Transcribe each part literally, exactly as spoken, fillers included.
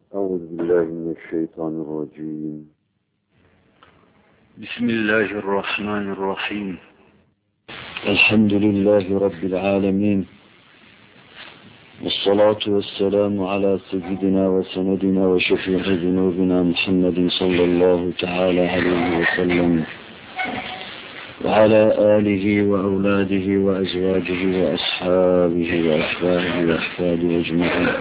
أعوذ بالله من الشيطان الرجيم. بسم الله الرحمن الرحيم. الحمد لله رب العالمين، والصلاة والسلام على سيدنا وسندنا وشفيع ذنوبنا محمد صلى الله تعالى عليه وسلم، وعلى آله وأولاده وأزواجه وأصحابه وأحبابه وأحفاده أجمعين.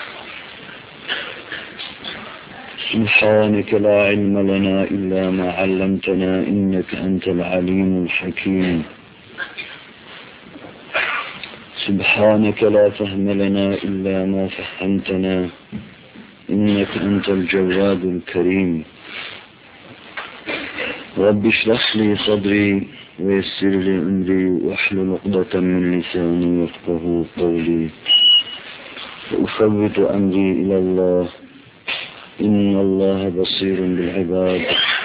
سبحانك لا علم لنا إلا ما علمتنا إنك أنت العليم الحكيم. سبحانك لا فهم لنا إلا ما فهمتنا إنك أنت الجواد الكريم. رب اشرح لي صدري ويسر لي أمري واحلل عقدة من لساني يفقهوا قولي، وأفوض أمري إلى الله إن الله بصير بالعباد.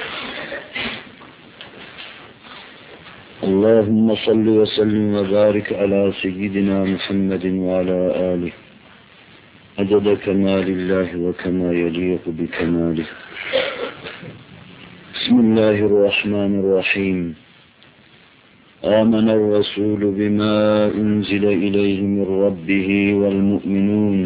اللهم صل وسلم وبارك على سيدنا محمد وعلى آله عدد كمال الله وكما يليق بكماله. بسم الله الرحمن الرحيم. آمن الرسول بما أنزل إليه من ربه والمؤمنون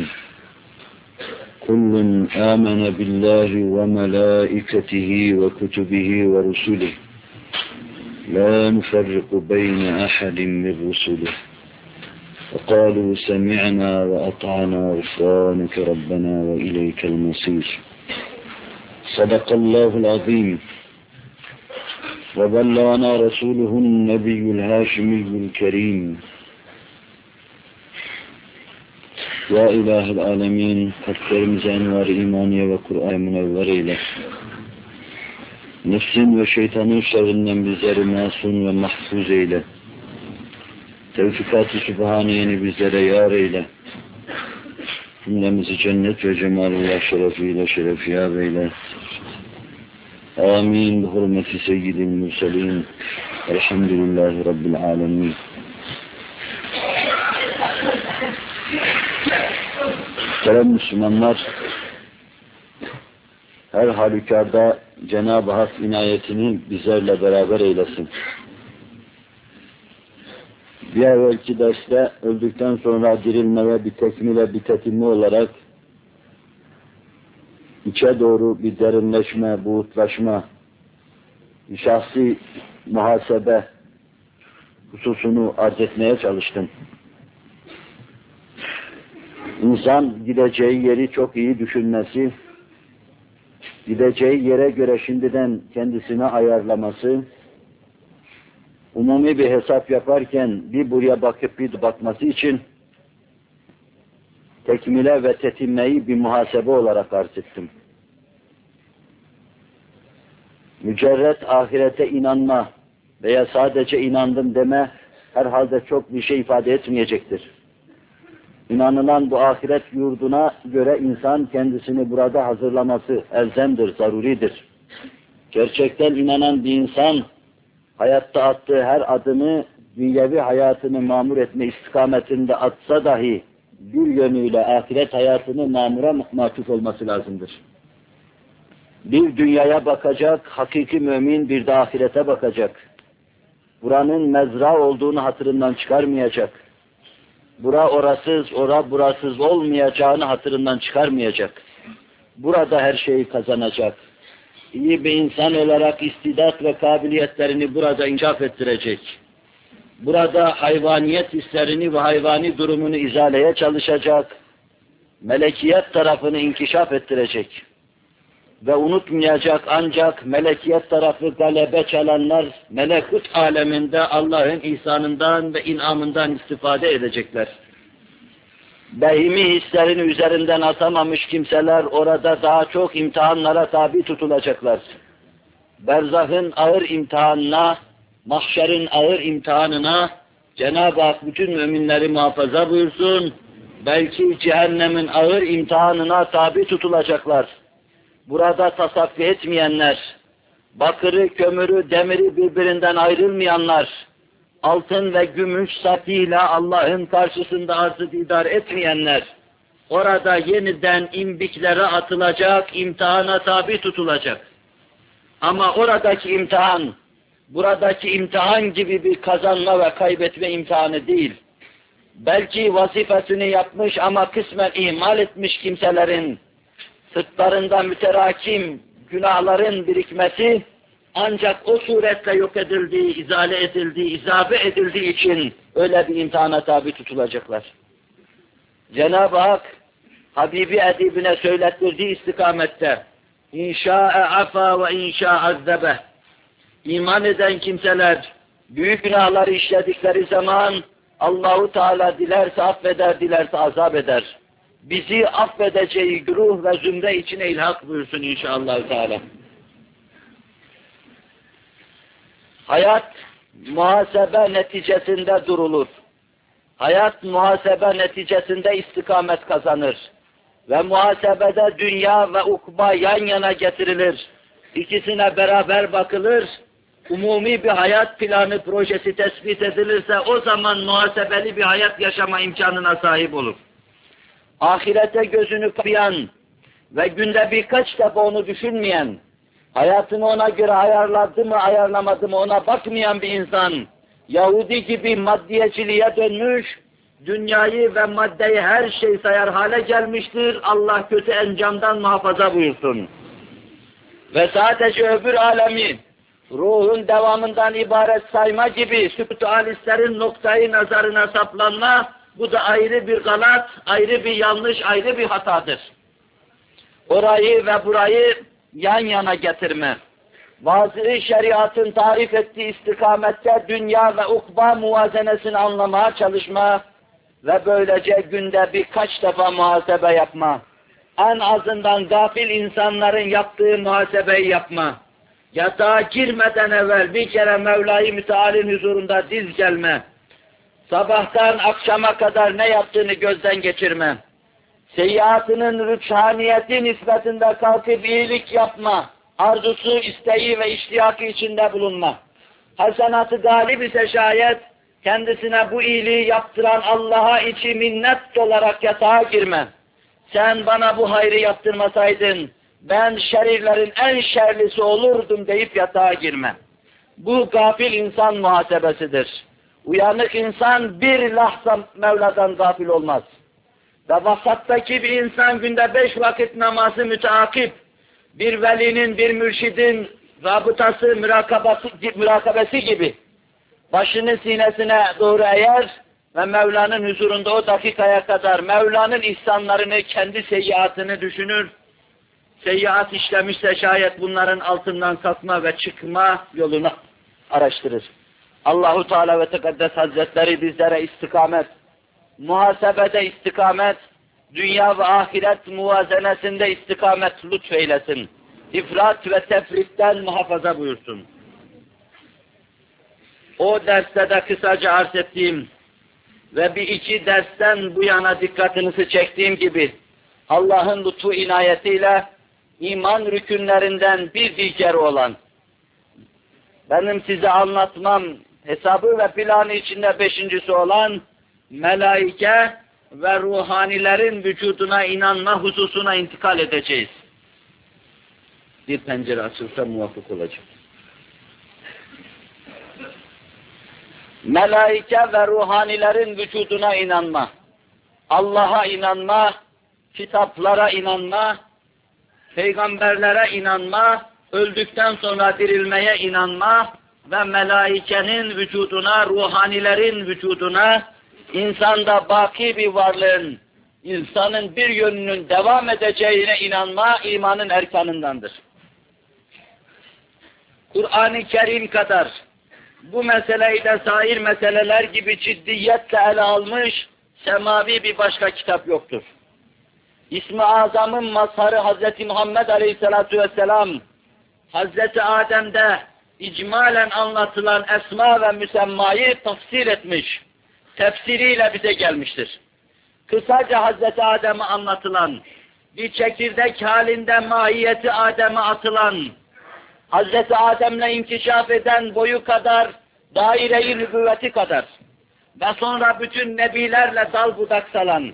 كل آمن بالله وملائكته وكتبه ورسله لا نفرق بين أحد من رسله وقالوا سمعنا وأطعنا غفرانك ربنا وإليك المصير. صدق الله العظيم، وبلغنا رسوله النبي الهاشمي الكريم. Ya İlahi Alemin, kalplerimize envar-ı imaniye ve Kur'an-ı münevver eyle. Nefsin ve şeytanın şerrinden bizleri masum ve mahfuz eyle. Tevfikat-ı Sübhaniye'ni bizlere yar eyle. Cümlemizi cennet ve cemalullah şerefiyle şerefiyab eyle. Amin. Bi hurmeti seyyidil mürselin. Elhamdülillahi Rabbil alemin. Muhterem Müslümanlar, her halükarda Cenab-ı Hak inayetini bizlerle beraber eylesin. Bir evvelki derste öldükten sonra dirilmeye bir tekmile, bir tetimli olarak içe doğru bir derinleşme, buğutlaşma, bir şahsi muhasebe hususunu arz etmeye çalıştım. İnsan gideceği yeri çok iyi düşünmesi, gideceği yere göre şimdiden kendisine ayarlaması, umumi bir hesap yaparken bir buraya bakıp bir bakması için tekmile ve tetimmeyi bir muhasebe olarak arz ettim. Mücerret ahirete inanma veya sadece inandım deme herhalde çok bir şey ifade etmeyecektir. İnanılan bu ahiret yurduna göre insan kendisini burada hazırlaması elzemdir, zaruridir. Gerçekten inanan bir insan, hayatta attığı her adımı dünyevi hayatını mamur etme istikametinde atsa dahi bir yönüyle ahiret hayatını mamura mahsus olması lazımdır. Bir dünyaya bakacak, hakiki mümin bir de ahirete bakacak. Buranın mezra olduğunu hatırından çıkarmayacak. Bura orasız, ora burasız olmayacağını hatırından çıkarmayacak. Burada her şeyi kazanacak. İyi bir insan olarak istidat ve kabiliyetlerini burada inkişaf ettirecek. Burada hayvaniyet hislerini ve hayvani durumunu izaleye çalışacak. Melekiyet tarafını inkişaf ettirecek. Ve unutmayacak ancak melekiyet tarafı galebe çalanlar melekut aleminde Allah'ın ihsanından ve inamından istifade edecekler. Behimi hislerini üzerinden atamamış kimseler orada daha çok imtihanlara tabi tutulacaklar. Berzahın ağır imtihanına, mahşerin ağır imtihanına Cenab-ı Hak bütün müminleri muhafaza buyursun. Belki cehennemin ağır imtihanına tabi tutulacaklar. Burada tasaffi etmeyenler, bakırı, kömürü, demiri birbirinden ayrılmayanlar, altın ve gümüş safiyle Allah'ın karşısında arz-ı didar etmeyenler, orada yeniden imbiklere atılacak, imtihana tabi tutulacak. Ama oradaki imtihan, buradaki imtihan gibi bir kazanma ve kaybetme imtihanı değil. Belki vazifesini yapmış ama kısmen ihmal etmiş kimselerin sırtlarında müterakim günahların birikmesi ancak o suretle yok edildiği, izale edildiği, izabe edildiği için öyle bir imtihana tabi tutulacaklar. Cenab-ı Hak Habibi edibine söylettirdiği istikamette İnşa'e afa ve inşa'azzebe. İman eden kimseler büyük günahları işledikleri zaman Allahu Teala dilerse affeder, dilerse azap eder. Bizi affedeceği güruh ve zümre içine ilhak buyursun inşallah Teala. Hayat muhasebe neticesinde durulur. Hayat muhasebe neticesinde istikamet kazanır. Ve muhasebede dünya ve ukba yan yana getirilir. İkisine beraber bakılır. Umumi bir hayat planı projesi tespit edilirse o zaman muhasebeli bir hayat yaşama imkanına sahip olur. Ahirete gözünü kapayan ve günde birkaç defa onu düşünmeyen, hayatını ona göre ayarladı mı ayarlamadı mı ona bakmayan bir insan, Yahudi gibi maddiyeciliğe dönmüş, dünyayı ve maddeyi her şey sayar hale gelmiştir. Allah kötü encamdan muhafaza buyursun. Ve sadece öbür alemi, ruhun devamından ibaret sayma gibi spiritualistlerin noktayı nazarına saplanma, bu da ayrı bir galat, ayrı bir yanlış, ayrı bir hatadır. Orayı ve burayı yan yana getirme. Vazı-ı şeriatın tarif ettiği istikamette dünya ve ukba muvazenesini anlamaya çalışma ve böylece günde birkaç defa muhasebe yapma. En azından gafil insanların yaptığı muhasebeyi yapma. Yatağa girmeden evvel bir kere Mevla-i Müteal'in huzurunda diz gelme. Sabahtan akşama kadar ne yaptığını gözden geçirme. Seyyiatının rüçhaniyeti nispetinde kalkıp iyilik yapma. Arzusu, isteği ve iştiyakı içinde bulunma. Hasenatı galip ise şayet kendisine bu iyiliği yaptıran Allah'a içi minnet olarak yatağa girme. Sen bana bu hayrı yaptırmasaydın ben şerirlerin en şerlisi olurdum deyip yatağa girme. Bu gafil insan muhasebesidir. Uyanık insan bir lahza Mevla'dan gafil olmaz. Ve vasattaki bir insan günde beş vakit namazı müteakip, bir velinin, bir mürşidin rabıtası, mürakabesi, mürakabesi gibi başını sinesine doğru eğer ve Mevla'nın huzurunda o dakikaya kadar Mevla'nın ihsanlarını, kendi seyyiatını düşünür. Seyyiat işlemişse şayet bunların altından kalkma ve çıkma yolunu araştırır. Allahu Teala ve Tekaddes Hazretleri bizlere istikamet, muhasebede istikamet, dünya ve ahiret muvazenesinde istikamet lütfeylesin. İfrat ve tefritten muhafaza buyursun. O derste de kısaca arz ettiğim ve bir iki dersten bu yana dikkatinizi çektiğim gibi Allah'ın lütfu inayetiyle iman rükünlerinden bir diğeri olan, benim size anlatmam hesabı ve planı içinde beşincisi olan melaike ve ruhanilerin vücuduna inanma hususuna intikal edeceğiz. Bir pencere açılsa muvaffak olacak. Melaike ve ruhanilerin vücuduna inanma, Allah'a inanma, kitaplara inanma, peygamberlere inanma, öldükten sonra dirilmeye inanma ve melaikenin vücuduna, ruhanilerin vücuduna, insanda baki bir varlığın, insanın bir yönünün devam edeceğine inanma imanın erkanındandır. Kur'an-ı Kerim kadar bu meseleyi de sair meseleler gibi ciddiyetle ele almış semavi bir başka kitap yoktur. İsmi Azam'ın mazharı Hazreti Muhammed Aleyhisselatü Vesselam, Hazreti Adem'de icmalen anlatılan esma ve müsemmayı tafsir etmiş, tefsiriyle bize gelmiştir. Kısaca Hazreti Adem'e anlatılan, bir çekirdek halinde mahiyeti Adem'e atılan, Hazreti Adem'le inkişaf eden boyu kadar, daire-i nübüvveti kadar ve sonra bütün nebilerle dal budak salan,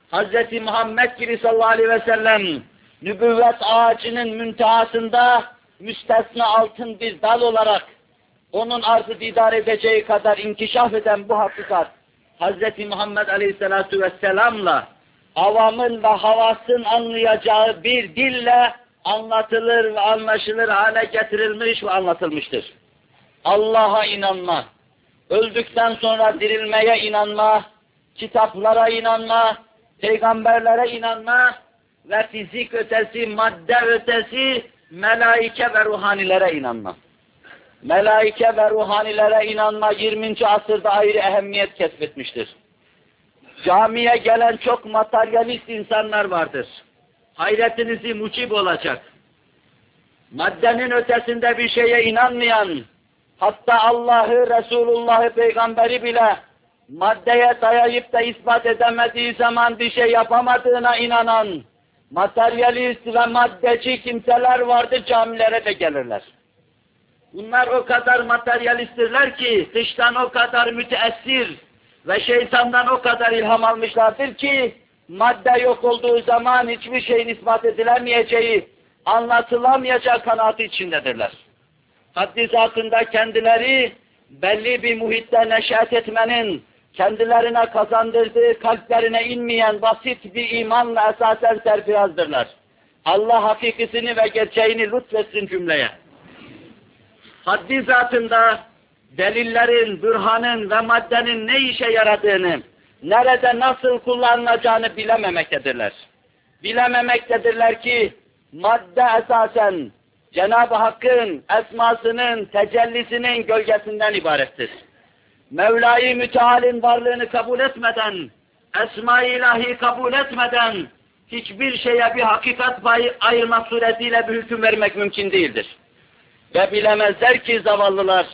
Hazreti Muhammed gibi sallallahu aleyhi ve sellem nübüvvet ağacının müntehasında müstesna altın bir dal olarak onun arzı didar edeceği kadar inkişaf eden bu hakikat Hazreti Muhammed aleyhissalatu vesselam'la avamın ve havasın anlayacağı bir dille anlatılır ve anlaşılır hale getirilmiş ve anlatılmıştır. Allah'a inanma, öldükten sonra dirilmeye inanma, kitaplara inanma, peygamberlere inanma ve fizik ötesi, madde ötesi, melaike ve ruhanilere inanma. Melaike ve ruhanilere inanma yirminci asırda ayrı ehemmiyet kesbetmiştir. Camiye gelen çok materyalist insanlar vardır. Hayretinizi mucib olacak. Maddenin ötesinde bir şeye inanmayan, hatta Allah'ı, Resulullah'ı, Peygamberi bile maddeye dayayıp da ispat edemediği zaman bir şey yapamadığına inanan, materyalist ve maddeci kimseler vardır, camilere de gelirler. Bunlar o kadar materyalisttirler ki, dıştan o kadar müteessir ve şeytandan o kadar ilham almışlardır ki, madde yok olduğu zaman hiçbir şeyin ispat edilemeyeceği, anlatılamayacak kanaati içindedirler. Haddi zatında kendileri belli bir muhitte neşet etmenin, kendilerine kazandırdığı kalplerine inmeyen basit bir imanla esasen serfirazdırlar. Allah hakikisini ve gerçeğini lütfetsin cümleye. Haddi zatında delillerin, bürhanın ve maddenin ne işe yaradığını, nerede nasıl kullanılacağını bilememektedirler. Bilememektedirler ki madde esasen Cenab-ı Hakk'ın esmasının, tecellisinin gölgesinden ibarettir. Mevla-i Müteal'in varlığını kabul etmeden, esma-i ilahi kabul etmeden, hiçbir şeye bir hakikat payı ayırmak suretiyle bir hüküm vermek mümkün değildir. Ve bilemezler ki zavallılar,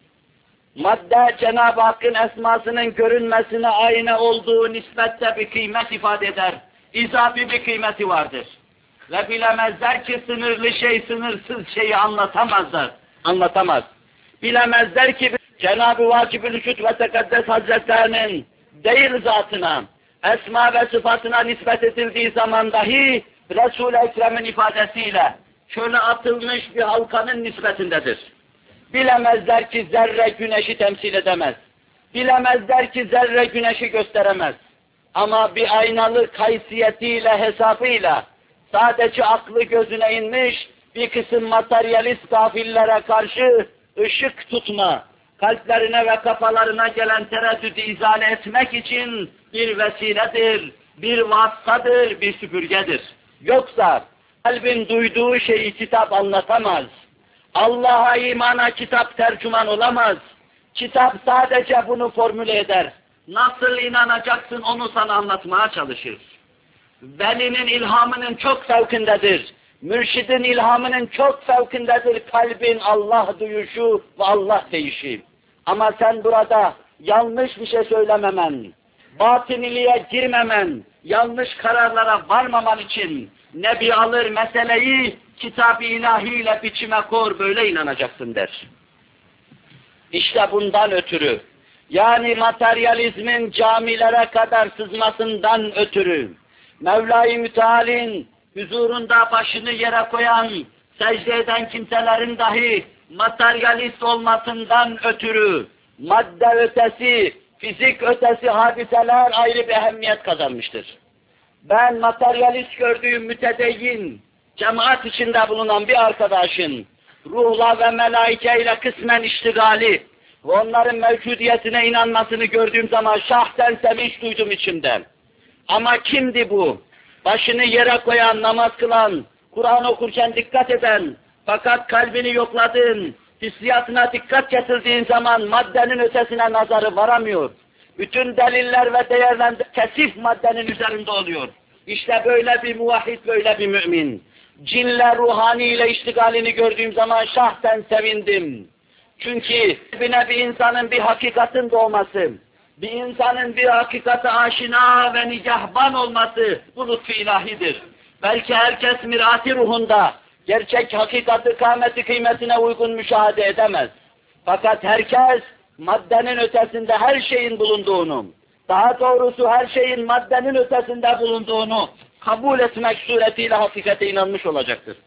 madde Cenab-ı Hakk'ın esmasının görünmesine ayna olduğu nispette bir kıymet ifade eder. İzafi bir kıymeti vardır. Ve bilemezler ki sınırlı şey sınırsız şeyi anlatamazlar. Anlatamaz. Bilemezler ki Cenab-ı Vacib-ül Vücud ve Tekaddes Hazretlerinin değil zatına, esma ve sıfatına nispet edildiği zaman dahi Resul-i Ekrem'in ifadesiyle şöyle atılmış bir halkanın nispetindedir. Bilemezler ki zerre güneşi temsil edemez. Bilemezler ki zerre güneşi gösteremez. Ama bir aynalı kaysiyetiyle, hesabıyla sadece aklı gözüne inmiş bir kısım materyalist gafillere karşı ışık tutma, kalplerine ve kafalarına gelen tereddüdü izale etmek için bir vesiledir, bir vasıtadır, bir süpürgedir. Yoksa kalbin duyduğu şeyi kitap anlatamaz. Allah'a imana kitap tercüman olamaz. Kitap sadece bunu formüle eder. Nasıl inanacaksın onu sana anlatmaya çalışır. Velinin ilhamının çok fevkindedir. Mürşidin ilhamının çok fevkindedir kalbin Allah duyuşu ve Allah deyişi. Ama sen burada yanlış bir şey söylememen, batıniliğe girmemen, yanlış kararlara varmaman için Nebi alır meseleyi kitab-ı ilahiyle biçime kor, böyle inanacaksın der. İşte bundan ötürü, yani materyalizmin camilere kadar sızmasından ötürü, Mevla-i Müteal'in huzurunda başını yere koyan, secde eden kimselerin dahi materyalist olmasından ötürü, madde ötesi, fizik ötesi hadiseler ayrı bir ehemmiyet kazanmıştır. Ben materyalist gördüğüm mütedeyyin, cemaat içinde bulunan bir arkadaşın, ruhla ve melaike ile kısmen iştigali ve onların mevcudiyetine inanmasını gördüğüm zaman şahsen sevinç duydum içimden. Ama kimdi bu? Başını yere koyan, namaz kılan, Kur'an okurken dikkat eden, fakat kalbini yokladığın, hissiyatına dikkat getirdiğin zaman maddenin ötesine nazarı varamıyor. Bütün deliller ve değerler kesif maddenin üzerinde oluyor. İşte böyle bir muvahhid, böyle bir mümin. Cinle, ruhaniyle iştigalini gördüğüm zaman şahsen sevindim. Çünkü kalbine bir insanın bir hakikatin doğması, bir insanın bir hakikate aşina ve nigahban olması bu lütfu ilahidir. Belki herkes mirati ruhunda gerçek hakikati, kâmeti, kıymetine uygun müşahede edemez. Fakat herkes maddenin ötesinde her şeyin bulunduğunu, daha doğrusu her şeyin maddenin ötesinde bulunduğunu kabul etmek suretiyle hakikate inanmış olacaktır.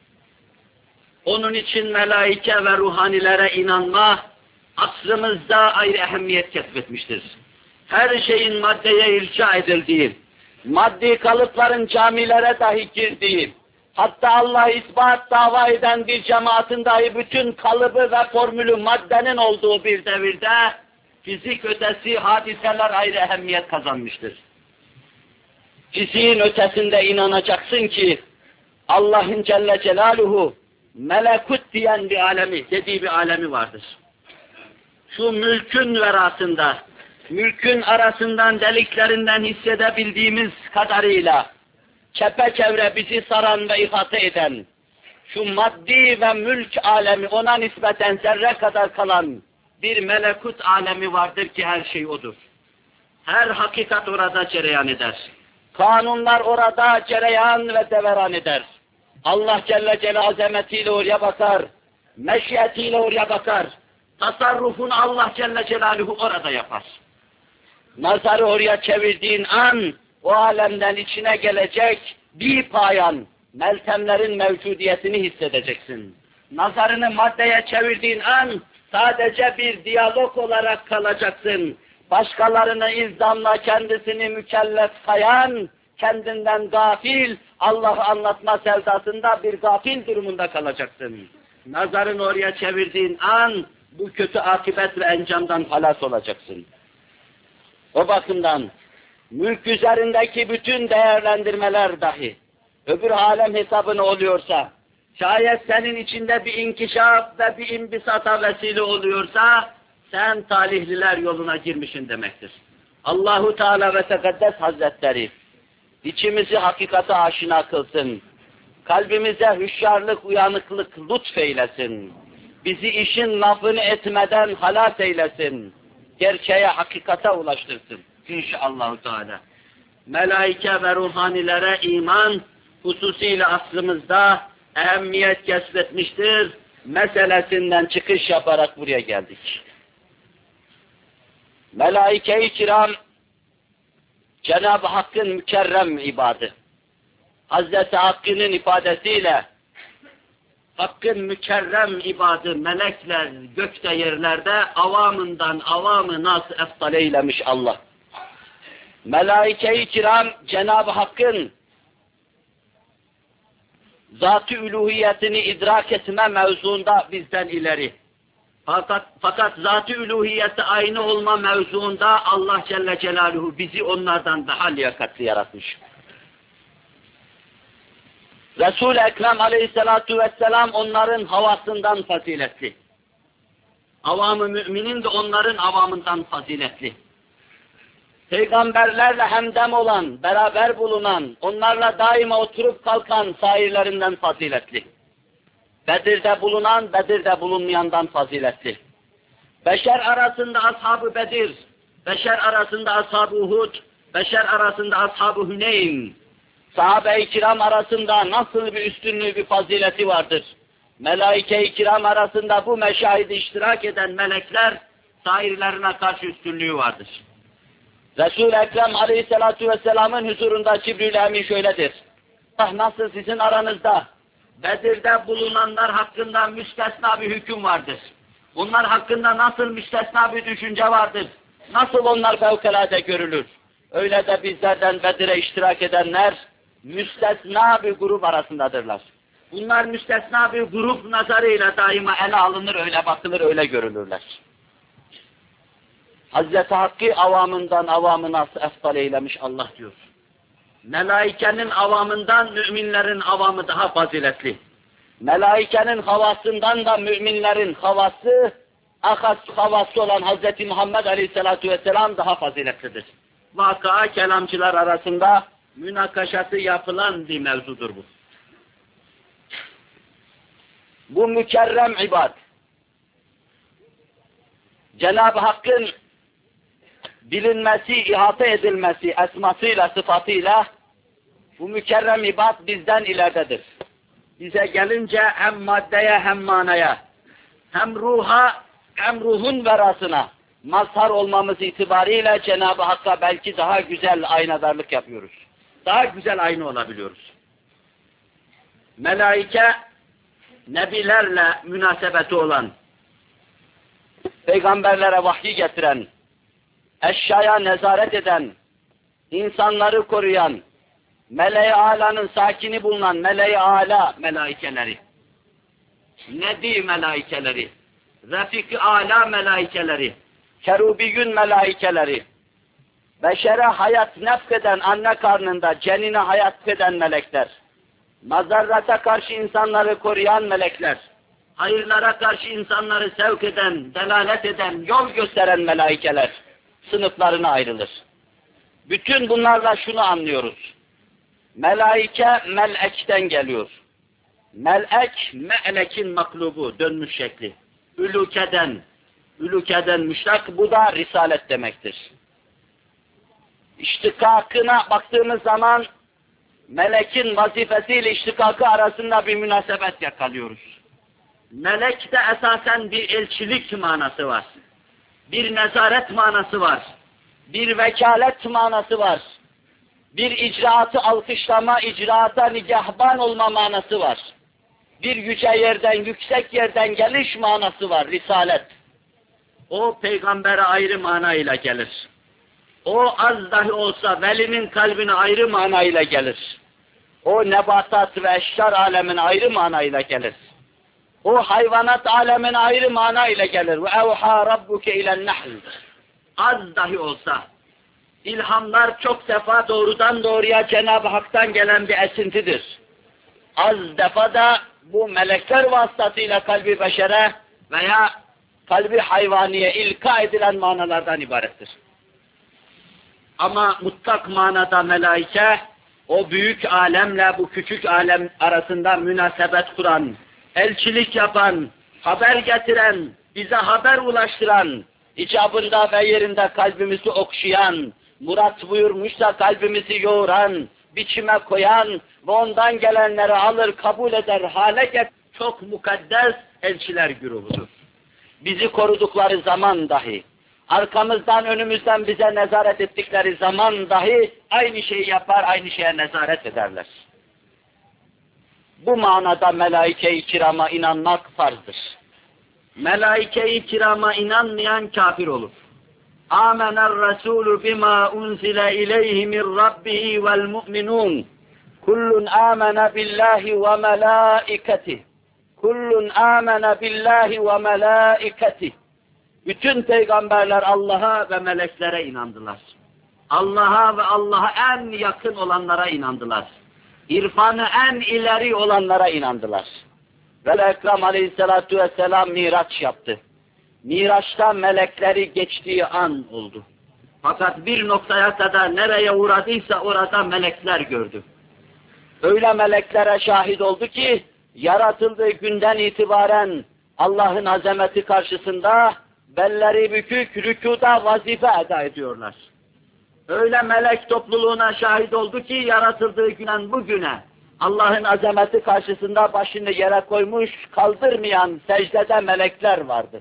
Onun için melaike ve ruhanilere inanma asrımızda ayrı ehemmiyet kesbetmiştir. Her şeyin maddeye ilça edildiği, maddi kalıpların camilere dahi girdiği, hatta Allah ispat dava eden bir cemaatin dahi bütün kalıbı ve formülü maddenin olduğu bir devirde fizik ötesi hadiseler ayrı ehemmiyet kazanmıştır. Fiziğin ötesinde inanacaksın ki Allah'ın Celle Celaluhu melekut diyen bir alemi, dediği bir alemi vardır. Şu mülkün verasında, mülkün arasından deliklerinden hissedebildiğimiz kadarıyla çepeçevre bizi saran ve ihate eden, şu maddi ve mülk alemi ona nispeten zerre kadar kalan bir melekut alemi vardır ki her şey odur. Her hakikat orada cereyan eder. Kanunlar orada cereyan ve deveran eder. Allah Celle Celaluhu azametiyle oraya bakar, meşiyetiyle oraya bakar. Tasarrufunu Allah Celle Celaluhu orada yapar. Nazarı oraya çevirdiğin an, o alemden içine gelecek bir payan, meltemlerin mevcudiyetini hissedeceksin. Nazarını maddeye çevirdiğin an, sadece bir diyalog olarak kalacaksın. Başkalarını izdamla kendisini mükellef sayan, kendinden gafil, Allah'ı anlatma sevdasında bir gafil durumunda kalacaksın. Nazarını oraya çevirdiğin an, bu kötü akıbet ve encamdan halas olacaksın. O bakımdan, mülk üzerindeki bütün değerlendirmeler dahi, öbür alem hesabına oluyorsa, şayet senin içinde bir inkişaf ve bir imbisata vesile oluyorsa, sen talihliler yoluna girmişsin demektir. Allahu Teala ve Tekaddes Hazretleri, içimizi hakikate aşina kılsın, kalbimize hüşyarlık, uyanıklık lütfeylesin, bizi işin lafını etmeden halas eylesin, gerçeğe, hakikate ulaştırsın inşallah Teala. Melaike ve ruhanilere iman hususiyle aslımızda ehemmiyet kesbetmiştir. Meselesinden çıkış yaparak buraya geldik. Melaike-i kiram Cenab-ı Hakk'ın mükerrem ibadı. Hazreti Hakk'ın ifadesiyle Hakk'ın mükerrem ibadı melekler gökte yerlerde avamından avamı nas eftal eylemiş Allah. Melaike-i kiram Cenab-ı Hakk'ın zat-ı üluhiyetini idrak etme mevzuunda bizden ileri. Fakat, fakat zat-ı üluhiyeti aynı olma mevzuunda Allah Celle Celaluhu bizi onlardan daha liyakatli yaratmış. Resul-i Ekrem Aleyhisselatu Vesselam onların havasından faziletli. Avam-ı müminin de onların avamından faziletli. Peygamberlerle hemdem olan, beraber bulunan, onlarla daima oturup kalkan sairlerinden faziletli. Bedir'de bulunan, Bedir'de bulunmayandan faziletli. Beşer arasında ashab-ı Bedir, beşer arasında ashab-ı Uhud, beşer arasında ashab-ı Hüneyn, sahabe-i kiram arasında nasıl bir üstünlüğü, bir fazileti vardır. Melaike-i kiram arasında bu meşahidi iştirak eden melekler, sairlerine karşı üstünlüğü vardır. Resul-i Ekrem Aleyhisselatü Vesselam'ın huzurunda Cibril-i Emin şöyledir. Ah nasıl sizin aranızda Bedir'de bulunanlar hakkında müstesna bir hüküm vardır. Onlar hakkında nasıl müstesna bir düşünce vardır. Nasıl onlar fevkalade görülür. Öyle de bizlerden Bedir'e iştirak edenler müstesna bir grup arasındadırlar. Bunlar müstesna bir grup nazarıyla daima ele alınır, öyle bakılır, öyle görülürler. Hazreti Hakk'ı avamından avamına eftal eylemiş Allah diyor. Melaikenin avamından müminlerin avamı daha faziletli. Melaikenin havasından da müminlerin havası, akas havası olan Hazreti Muhammed Aleyhisselatü Vesselam daha faziletlidir. Vaka kelamcılar arasında münakaşası yapılan bir mevzudur bu. Bu mükerrem ibad, Cenab-ı Hakk'ın bilinmesi, ihate edilmesi, esmasıyla, sıfatıyla bu mükerrem ibad bizden ileridedir. Bize gelince hem maddeye hem manaya, hem ruha hem ruhun verasına, mazhar olmamız itibariyle Cenab-ı Hakk'a belki daha güzel aynadarlık yapıyoruz. Daha güzel ayna olabiliyoruz. Melaike, nebilerle münasebeti olan, peygamberlere vahyi getiren, eşyaya nezaret eden, insanları koruyan, meleği âlâ'nın sakini bulunan meleği âlâ melaikeleri, nebi melaikeleri, refik-i âlâ melaikeleri, kerubiyün melaikeleri, beşere hayat nefkeden anne karnında cenine hayat eden melekler, mazarrata karşı insanları koruyan melekler, hayırlara karşı insanları sevk eden, delalet eden, yol gösteren melaikeler sınıflarına ayrılır. Bütün bunlarla şunu anlıyoruz. Melaike melekten geliyor. Melek, melekin maklubu, dönmüş şekli. Ülükeden, ülükeden müştak, bu da risalet demektir. İştikakına baktığımız zaman melekin vazifesiyle iştikakı arasında bir münasebet yakalıyoruz. Melekte esasen bir elçilik manası var. Bir nezaret manası var. Bir vekalet manası var. Bir icraatı alkışlama, icraata nigahban olma manası var. Bir yüce yerden, yüksek yerden geliş manası var, risalet. O peygambere ayrı manayla gelir. O az dahi olsa velinin kalbine ayrı manayla gelir. O nebatat ve eşşar alemine ayrı manayla gelir. O hayvanat alemine ayrı manayla gelir. Ve evhâ rabbuke ilen nahl. Az dahi olsa. İlhamlar çok defa doğrudan doğruya Cenab-ı Hak'tan gelen bir esintidir. Az defa da bu melekler vasıtasıyla kalbi beşere veya kalbi hayvaniye ilka edilen manalardan ibarettir. Ama mutlak manada melaike, o büyük alemle bu küçük alem arasında münasebet kuran, elçilik yapan, haber getiren, bize haber ulaştıran, icabında ve yerinde kalbimizi okşayan, murat buyurmuşsa kalbimizi yoğuran, biçime koyan ve ondan gelenleri alır, kabul eder, hale get çok mukaddes elçiler güruhudur. Bizi korudukları zaman dahi, arkamızdan önümüzden bize nezaret ettikleri zaman dahi aynı şeyi yapar, aynı şeye nezaret ederler. Bu manada melaike-i kirama inanmak farzdır. Melaike-i kirama inanmayan kafir olur. Âmener Rasûlü bimâ unzile ileyhi min rabbihi vel mu'minûn. Kullun âmene billahi ve melâiketih. Kullun âmene billahi ve melâiketih. Bütün peygamberler Allah'a ve meleklere inandılar. Allah'a ve Allah'a en yakın olanlara inandılar. İrfanı en ileri olanlara inandılar. Ve Ekrem Aleyhisselatü Vesselam miraç yaptı. Miraçta melekleri geçtiği an oldu. Fakat bir noktaya kadar nereye uğradıysa orada melekler gördü. Öyle meleklere şahit oldu ki, yaratıldığı günden itibaren Allah'ın azameti karşısında belleri bükük rükuda vazife eda ediyorlar. Öyle melek topluluğuna şahit oldu ki, yaratıldığı günden bugüne Allah'ın azameti karşısında başını yere koymuş, kaldırmayan secdede melekler vardı.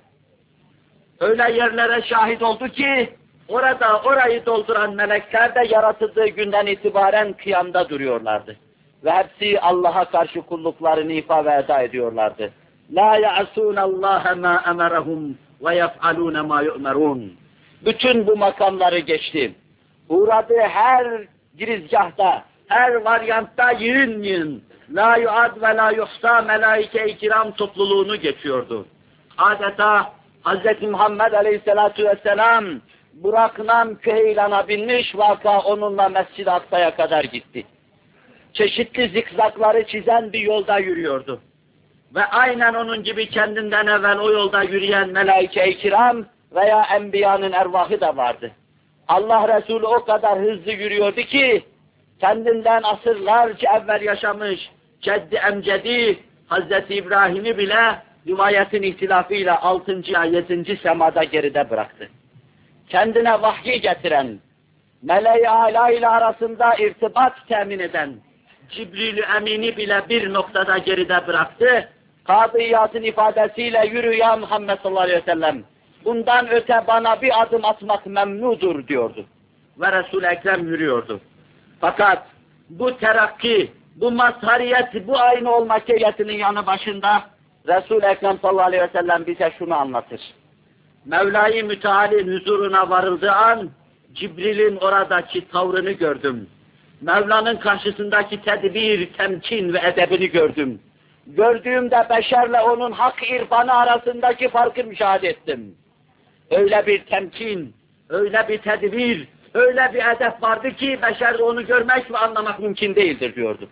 Öyle yerlere şahit oldu ki, orada orayı dolduran melekler de yaratıldığı günden itibaren kıyamda duruyorlardı. Ve hepsi Allah'a karşı kulluklarını ifa ve eda ediyorlardı. La ya'sun Allah ma emerahum ve yef'alun ma yu'merun. Bütün bu makamları geçti. Uğradığı her girizgahta, her varyantta yığın yığın, la yu'ad ve la yuhsa melaike-i kiram topluluğunu geçiyordu. Adeta Hz. Muhammed Aleyhisselatü Vesselam Burak-Nam Küheylana binmiş, vaka onunla Mescid-i Aksa'ya kadar gitti. Çeşitli zikzakları çizen bir yolda yürüyordu. Ve aynen onun gibi kendinden evvel o yolda yürüyen melaike-i kiram veya enbiyanın ervahı da vardı. Allah Resulü o kadar hızlı yürüyordu ki, kendinden asırlarca evvel yaşamış ceddi emcedi Hazreti İbrahim'i bile rivayetin ihtilafıyla altıncı yedinci semada geride bıraktı. Kendine vahyi getiren, meleği âlâ ile arasında irtibat temin eden Cibril-i Emin'i bile bir noktada geride bıraktı. Kadı İyaz'ın ifadesiyle yürü ya Muhammed sallallahu aleyhi ve sellem. bundan öte bana bir adım atmak memnudur diyordu. Ve Resul-i Ekrem yürüyordu. Fakat bu terakki, bu mazhariyet, bu aynı olma keyfiyetinin yanı başında Resul-i Ekrem sallallahu aleyhi ve sellem bize şunu anlatır. Mevla-i Müteal'in huzuruna varıldığı an Cibril'in oradaki tavrını gördüm. Mevla'nın karşısındaki tedbir, temkin ve edebini gördüm. Gördüğümde beşerle onun hak irfanı arasındaki farkı müşahede ettim. Öyle bir temkin, öyle bir tedbir, öyle bir edep vardı ki beşerde onu görmek ve anlamak mümkün değildir diyordu.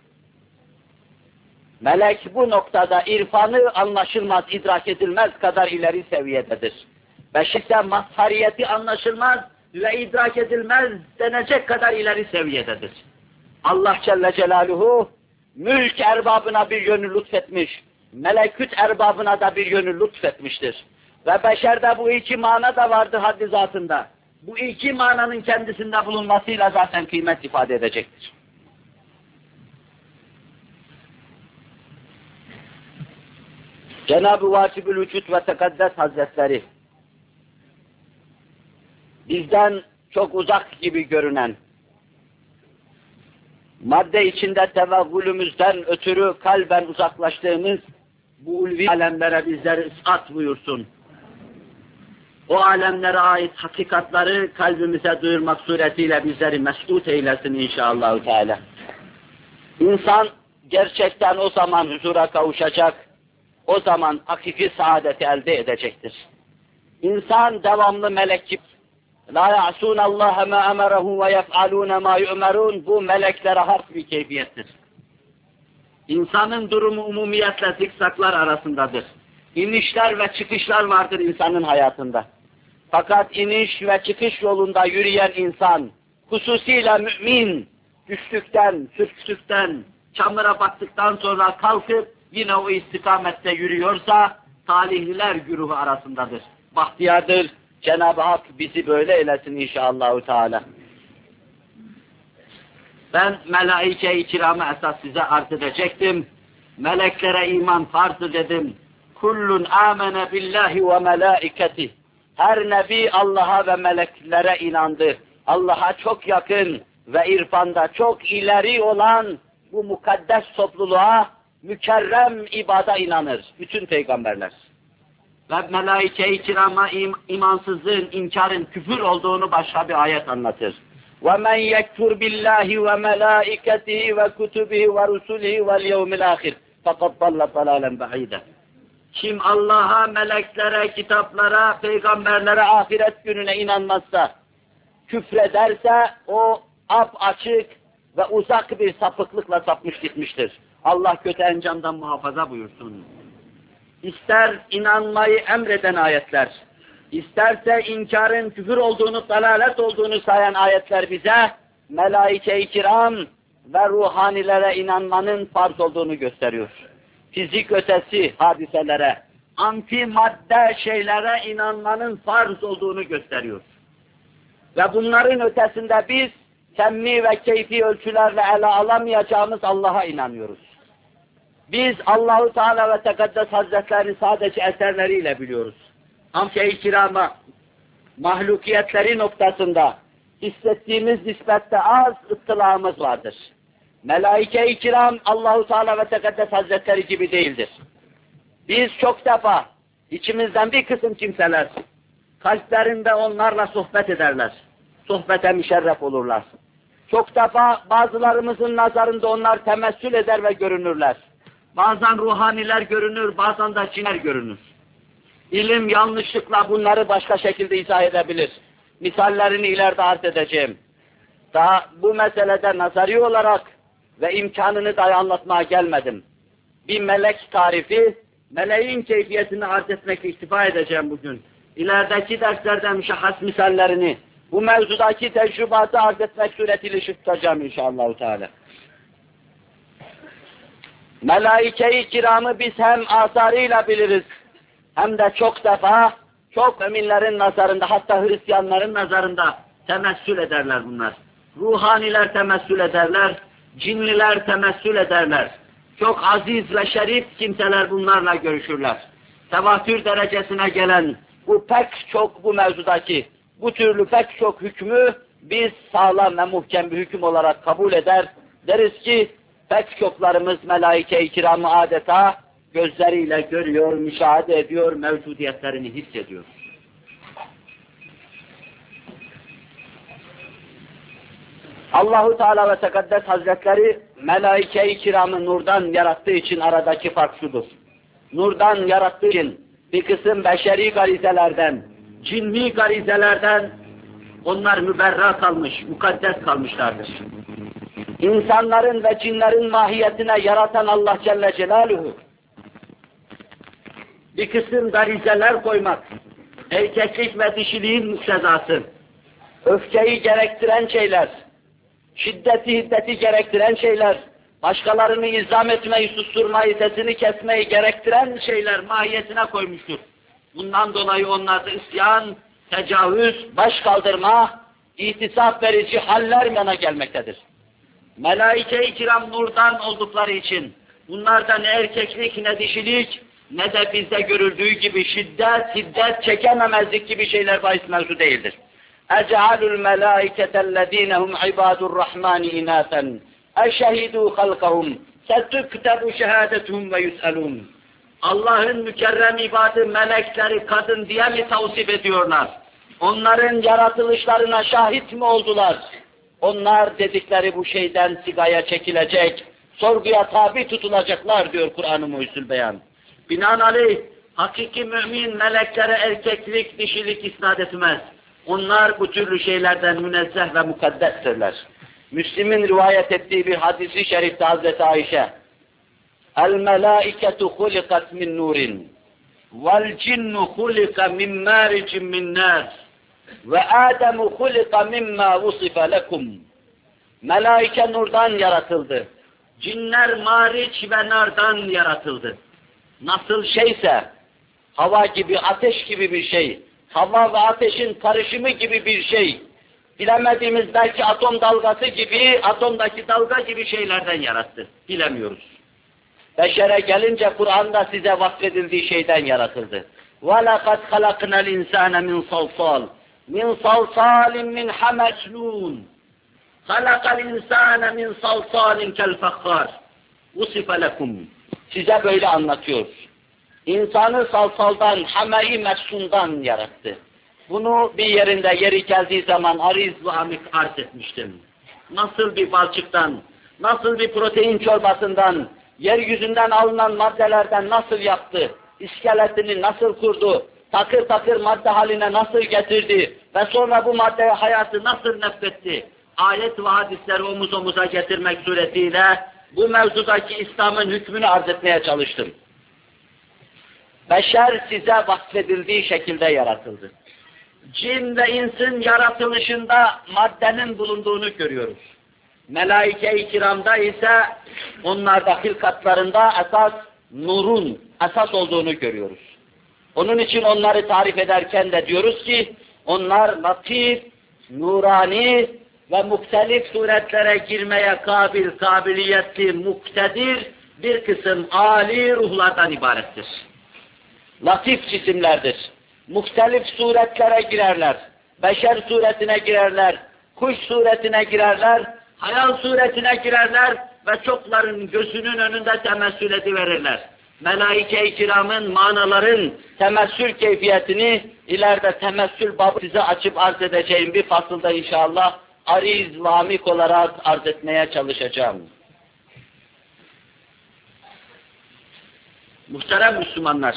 Melek bu noktada irfanı anlaşılmaz, idrak edilmez kadar ileri seviyededir. Beşikte mazhariyeti anlaşılmaz ve idrak edilmez denecek kadar ileri seviyededir. Allah Celle Celaluhu mülk erbabına bir yönü lütfetmiş, melekut erbabına da bir yönü lütfetmiştir. Ve beşerde bu iki mana da vardı haddi zatında. Bu iki mananın kendisinde bulunmasıyla zaten kıymet ifade edecektir. Cenab-ı Vacib-ül Vücud ve Tekaddes Hazretleri bizden çok uzak gibi görünen, madde içinde tevavvülümüzden ötürü kalben uzaklaştığımız bu ulvi alemlere bizleri ispat buyursun. O alemlere ait hakikatları kalbimize duyurmak suretiyle bizleri mesut eylesin inşallah Teala. İnsan gerçekten o zaman huzura kavuşacak, o zaman hakiki saadeti elde edecektir. İnsan devamlı melek gibi, la ya'sun Allah ma emerahum ve yef'alun ma yu'merun, bu meleklere has bir keyfiyettir. İnsanın durumu umumiyetle zikzaklar arasındadır. İnişler ve çıkışlar vardır insanın hayatında. Fakat iniş ve çıkış yolunda yürüyen insan, hususiyle mümin, düştükten, sürçtükten, çamura battıktan sonra kalkıp yine o istikamette yürüyorsa, talihliler güruhu arasındadır. Bahtiyardır. Cenab-ı Hak bizi böyle eylesin inşallahü teala. Ben melaike-i kiramı esas size arz edecektim. Meleklere iman farzı dedim. Kullun amene billahi ve melaiketi. Her nebi Allah'a ve meleklere inandı. Allah'a çok yakın ve irfanda çok ileri olan bu mukaddes topluluğa, mükerrem ibada inanır. Bütün peygamberler. Ve melaike-i kirama im imansızlığın, inkarın küfür olduğunu başka bir ayet anlatır. وَمَنْ يَكْفُرْ بِاللّٰهِ وَمَلَائِكَتِهِ وَكُتُبِهِ وَرُسُلِهِ وَالْيَوْمِ الْآخِرِ فَقَدْ ضَلَّ ضَلَالًا بَعِيدًا. Kim Allah'a, meleklere, kitaplara, peygamberlere, ahiret gününe inanmazsa, küfrederse o ap-açık ve uzak bir sapıklıkla sapmış gitmiştir. Allah kötü encamdan muhafaza buyursun. İster inanmayı emreden ayetler, isterse inkarın küfür olduğunu, dalalet olduğunu sayan ayetler bize, melaike-i kiram ve ruhanilere inanmanın farz olduğunu gösteriyor. Fizik ötesi hadiselere, antimadde şeylere inanmanın farz olduğunu gösteriyor. Ve bunların ötesinde biz, kemmi ve keyfi ölçülerle ele alamayacağımız Allah'a inanıyoruz. Biz Allahu Teala ve Tekaddes Hazretlerini sadece eserleriyle biliyoruz. Amşe-i kirama, mahlukiyetleri noktasında hissettiğimiz nispette az ıttılağımız vardır. Melaike-i kiram Allahu Teala ve Tekaddes Hazretleri gibi değildir. Biz çok defa içimizden bir kısım kimseler kalplerinde onlarla sohbet ederler. Sohbete müşerref olurlar. Çok defa bazılarımızın nazarında onlar temessül eder ve görünürler. Bazen ruhaniler görünür, bazen de cinler görünür. İlim yanlışlıkla bunları başka şekilde izah edebilir. Misallerini ileride arz edeceğim. Daha bu meselede nazari olarak ve imkanını da anlatmaya gelmedim. Bir melek tarifi, meleğin keyfiyetini arz etmekle iktifa edeceğim bugün. İlerideki derslerde müşahhas misallerini, bu mevzudaki tecrübatı arz etmek suretiyle ışık tutacağım inşallah Teala. Melaike-i kiramı biz hem asarıyla biliriz, hem de çok defa, çok müminlerin nazarında, hatta Hristiyanların nazarında temessül ederler bunlar. Ruhaniler temessül ederler, cinliler temessül ederler. Çok aziz ve şerif kimseler bunlarla görüşürler. Tevatür derecesine gelen bu pek çok bu mevzudaki, bu türlü pek çok hükmü biz sağlam ve muhkem bir hüküm olarak kabul eder. Deriz ki pek çoklarımız melaike-i kiramı adeta gözleriyle görüyor, müşahede ediyor, mevcudiyetlerini hissediyor. Allahu Teala ve Tekaddes Hazretleri melaike-i kiramı nurdan yarattığı için aradaki fark şudur. Nurdan yarattığı için bir kısım beşeri garizelerden, cinni garizelerden onlar müberra kalmış, mukaddes kalmışlardır. İnsanların ve cinlerin mahiyetine yaratan Allah Celle Celaluhu bir kısım garizeler koymak, erkeklik ve dişiliğin muktezası, öfkeyi gerektiren şeyler, şiddeti hiddeti gerektiren şeyler, başkalarını izam etmeyi, susturmayı, sesini kesmeyi gerektiren şeyler mahiyetine koymuştur. Bundan dolayı onlarda isyan, tecavüz, baş kaldırma, ihtisap verici haller yana gelmektedir. Melaike-i kiram nurdan oldukları için bunlarda ne erkeklik ne dişilik ne de bizde görüldüğü gibi şiddet, şiddet, çekememezlik gibi şeyler bahis mevzu değildir. اَجَعَلُ الْمَلَائِكَةَ الَّذ۪ينَ هُمْ عِبَادُ الرَّحْمَانِ اِنَاثًا اَشَهِدُوا خَلْقَهُمْ سَتُكْتَبُ شَهَادَتُهُمْ وَيُسْأَلُونَ Allah'ın mükerrem ibadı melekleri kadın diye mi tavsif ediyorlar? Onların yaratılışlarına şahit mi oldular? Onlar dedikleri bu şeyden sigaya çekilecek, sorguya tabi tutulacaklar diyor Kur'an-ı Muhyüzül Beyan. Binaenaleyh hakiki mümin meleklere erkeklik, dişilik isnat etmez. Onlar bu türlü şeylerden münezzeh ve mukaddestirler. Müslim'in rivayet ettiği bir hadisi şerifte Hazreti Ayşe, El-melâiketu hulikat min nurin, vel cinnu hulika min mâricin min nâr, ve Âdemu hulika mimma vusife lekum. Melaike nurdan yaratıldı. Cinler mariç ve nardan yaratıldı. Nasıl şeyse, hava gibi, ateş gibi bir şey, hava ve ateşin karışımı gibi bir şey, bilemediğimiz belki atom dalgası gibi, atomdaki dalga gibi şeylerden yarattı. Bilemiyoruz. Beşere gelince Kur'an'da size vasfedildiği şeyden yaratıldı. وَلَقَدْ خَلَقْنَا الْاِنْسَانَ مِنْ صَلْصَالٍ مِنْ صَلْصَالٍ مِنْ حَمَسْنُونَ خَلَقَ الْاِنْسَانَ مِنْ صَلْصَالٍ كَالْفَخَّارِ وُصِفَ لَكُمْ Size böyle anlatıyor. İnsanı salsaldan, hame-i mesnundan yarattı. Bunu bir yerinde yeri geldiği zaman ariz ve amik arz etmiştim. Nasıl bir balçıktan, nasıl bir protein çorbasından, yeryüzünden alınan maddelerden nasıl yaptı, iskeletini nasıl kurdu, takır takır madde haline nasıl getirdi ve sonra bu maddeye hayatı nasıl nefretti, ayet ve hadisleri omuz omuza getirmek suretiyle bu mevzudaki İslam'ın hükmünü arz etmeye çalıştım. Beşer size vasfedildiği şekilde yaratıldı. Cin ve insin yaratılışında maddenin bulunduğunu görüyoruz. Melaike-i kiramda ise onlarda hilkatlarında esas nurun esas olduğunu görüyoruz. Onun için onları tarif ederken de diyoruz ki onlar latif, nurani ve muhtelif suretlere girmeye kabil, kabiliyetli, muktedir bir kısım âli ruhlardan ibarettir. Latif cisimlerdir. Muhtelif suretlere girerler. Beşer suretine girerler. Kuş suretine girerler. Hayal suretine girerler ve çokların gözünün önünde temessül ediverirler. Melaike-i kiramın, manaların temessül keyfiyetini ileride temessül babı size açıp arz edeceğim bir fasılda inşallah ariz ve amik olarak arz etmeye çalışacağım. Muhterem Müslümanlar,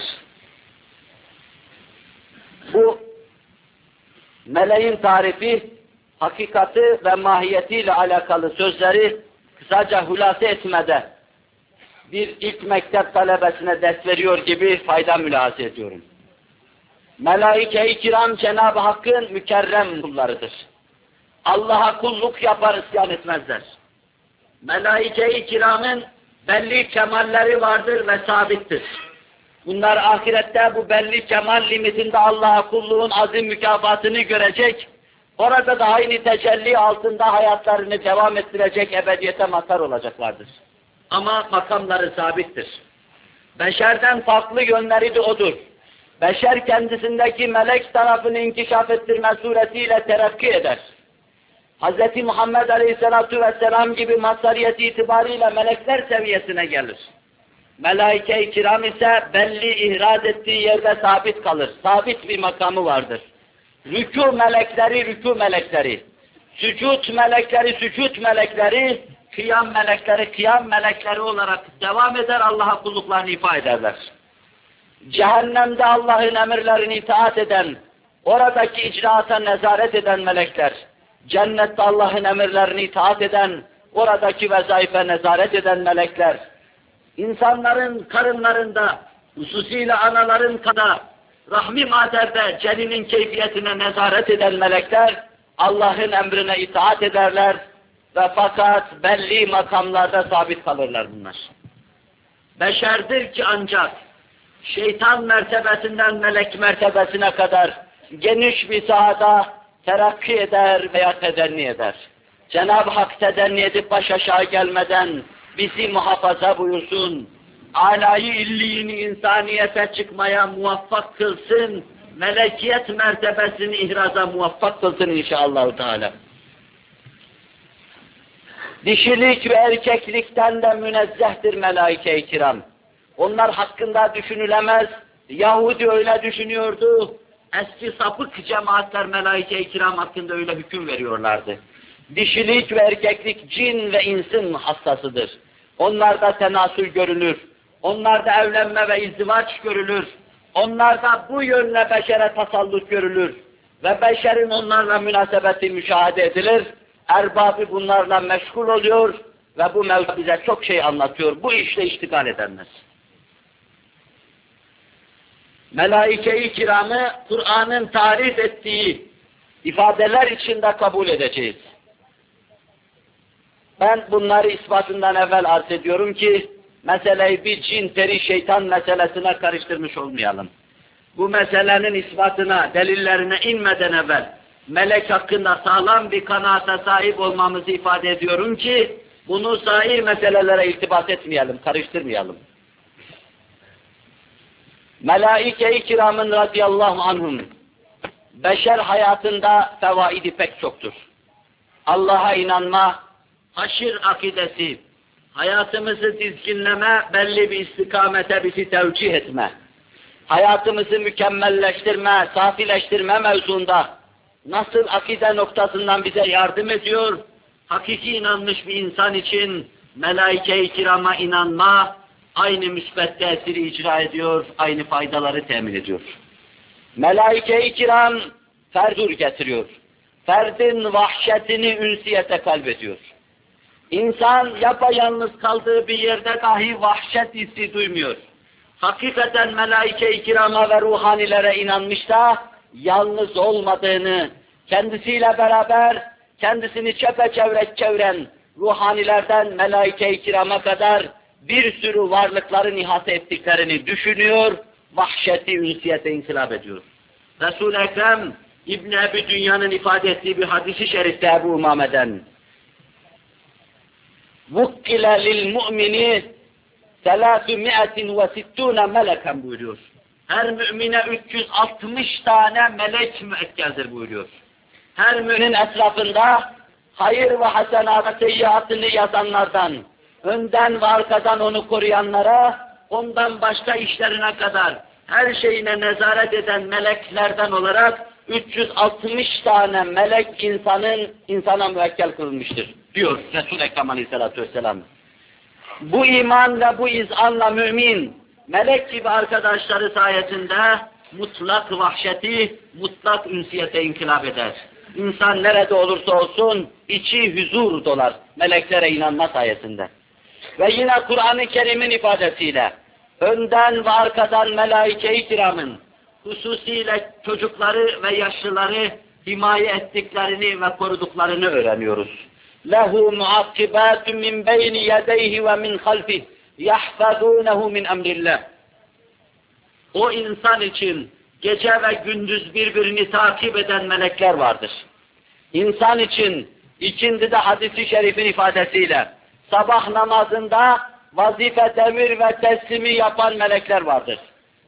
bu meleğin tarifi, hakikati ve mahiyetiyle alakalı sözleri kısaca hulasa etmede bir ilk mektep talebesine ders veriyor gibi fayda mülahaza ediyorum. Melaike-i kiram Cenab-ı Hakk'ın mükerrem kullarıdır. Allah'a kulluk yapar, isyan etmezler. Melaike-i kiramın belli kemalleri vardır ve sabittir. Bunlar ahirette bu belli kemal limitinde Allah'a kulluğun azim mükafatını görecek, orada da aynı tecelli altında hayatlarını devam ettirecek, ebediyete mazhar olacaklardır. Ama makamları sabittir. Beşerden farklı yönleri de odur. beşer kendisindeki melek tarafını inkişaf ettirme suretiyle terakki eder. Hz. Muhammed Aleyhisselatü Vesselam gibi mazhariyeti itibariyle melekler seviyesine gelir. Melaike-i kiram ise belli ihraz ettiği yerde sabit kalır. Sabit bir makamı vardır. Rükû melekleri, rükû melekleri. Sücud melekleri, sücud melekleri. Kıyam melekleri, kıyam melekleri olarak devam eder, Allah'a kulluklarını ifa ederler. Cehennemde Allah'ın emirlerini itaat eden, oradaki icraata nezaret eden melekler, cennette Allah'ın emirlerini itaat eden, oradaki vezaife nezaret eden melekler, insanların karınlarında, hususiyle anaların kadar, rahmi maderde ceninin keyfiyetine nezaret eden melekler, Allah'ın emrine itaat ederler ve fakat belli makamlarda sabit kalırlar bunlar. Beşerdir ki ancak şeytan mertebesinden melek mertebesine kadar geniş bir sahada terakki eder veya tedenni eder. Cenab-ı Hak tedenni edip baş aşağı gelmeden bizi muhafaza buyursun, âlâ-i illiğini insaniyete çıkmaya muvaffak kılsın, melekiyet mertebesini ihraza muvaffak kılsın inşallah Teala. Dişilik ve erkeklikten de münezzehtir melaike-i kiram. Onlar hakkında düşünülemez, Yahudi öyle düşünüyordu, eski sapık cemaatler melaike-i kiram hakkında öyle hüküm veriyorlardı. Dişilik ve erkeklik cin ve insin hassasıdır. Onlarda tenasül görülür, onlarda evlenme ve izdivaç görülür, onlarda bu yönle beşere tasallut görülür ve beşerin onlarla münasebeti müşahede edilir. Erbabı bunlarla meşgul oluyor ve bu mevzu bize çok şey anlatıyor. Bu işle iştigal edemez. Melaike-i kiramı Kur'an'ın tarif ettiği ifadeler içinde kabul edeceğiz. Ben bunları ispatından evvel arz ediyorum ki meseleyi bir cin, peri, şeytan meselesine karıştırmış olmayalım. Bu meselenin ispatına, delillerine inmeden evvel melek hakkında sağlam bir kanaate sahip olmamızı ifade ediyorum ki bunu sair meselelere iltibat etmeyelim, karıştırmayalım. Melaike-i kiramın radıyallahu anhum beşer hayatında fevaidi pek çoktur. Allah'a inanma, haşir akidesi, hayatımızı dizginleme, belli bir istikamete bizi tevcih etme, hayatımızı mükemmelleştirme, safileştirme mevzunda nasıl akide noktasından bize yardım ediyor, hakiki inanmış bir insan için melaike-i kirama inanma, aynı müsbet tesiri icra ediyor, aynı faydaları temin ediyor. Melaike-i kiram ferdur getiriyor. Ferdin vahşetini ünsiyete kalbediyor. İnsan yapayalnız kaldığı bir yerde dahi vahşet hissi duymuyor. Hakikaten melaike-i kirama ve ruhanilere inanmış da yalnız olmadığını, kendisiyle beraber kendisini çepeçevre çevren ruhanilerden melaike-i kirama kadar bir sürü varlıkların ihate ettiklerini düşünüyor, vahşeti ünsiyete inkılap ediyor. Resul-i Ekrem İbn-i Ebi Dünya'nın ifade ettiği bir hadisi şerifte Ebu Umame'den وُكِّلَ لِلْمُؤْمِنِ ثَلَاثُمِئَةٍ وَسِتُّونَ meleken buyuruyor. Her mümine üç yüz altmış tane melek müekkeldir buyuruyor. Her müminin etrafında hayır ve hasenat ve seyyiatını yazanlardan, önden ve arkadan onu koruyanlara, ondan başka işlerine kadar her şeyine nezaret eden meleklerden olarak üç yüz altmış tane melek insanın insana müvekkel kılınmıştır diyor Resul-i Ekrem Aleyhisselatü Vesselam. Bu iman ve bu izanla mümin, melek gibi arkadaşları sayesinde mutlak vahşeti, mutlak ünsiyete inkılap eder. İnsan nerede olursa olsun içi huzur dolar meleklere inanma sayesinde. Ve yine Kur'an-ı Kerim'in ifadesiyle önden ve arkadan melaike-i kiramın hususiyle çocukları ve yaşlıları himaye ettiklerini ve koruduklarını öğreniyoruz. Lehu muakkibatun min beyni yedeyhi ve min halfihi yahfazunehu min emrillah. O insan için gece ve gündüz birbirini takip eden melekler vardır. İnsan için ikindide hadis-i şerifin ifadesiyle sabah namazında vazife, demir ve teslimi yapan melekler vardır.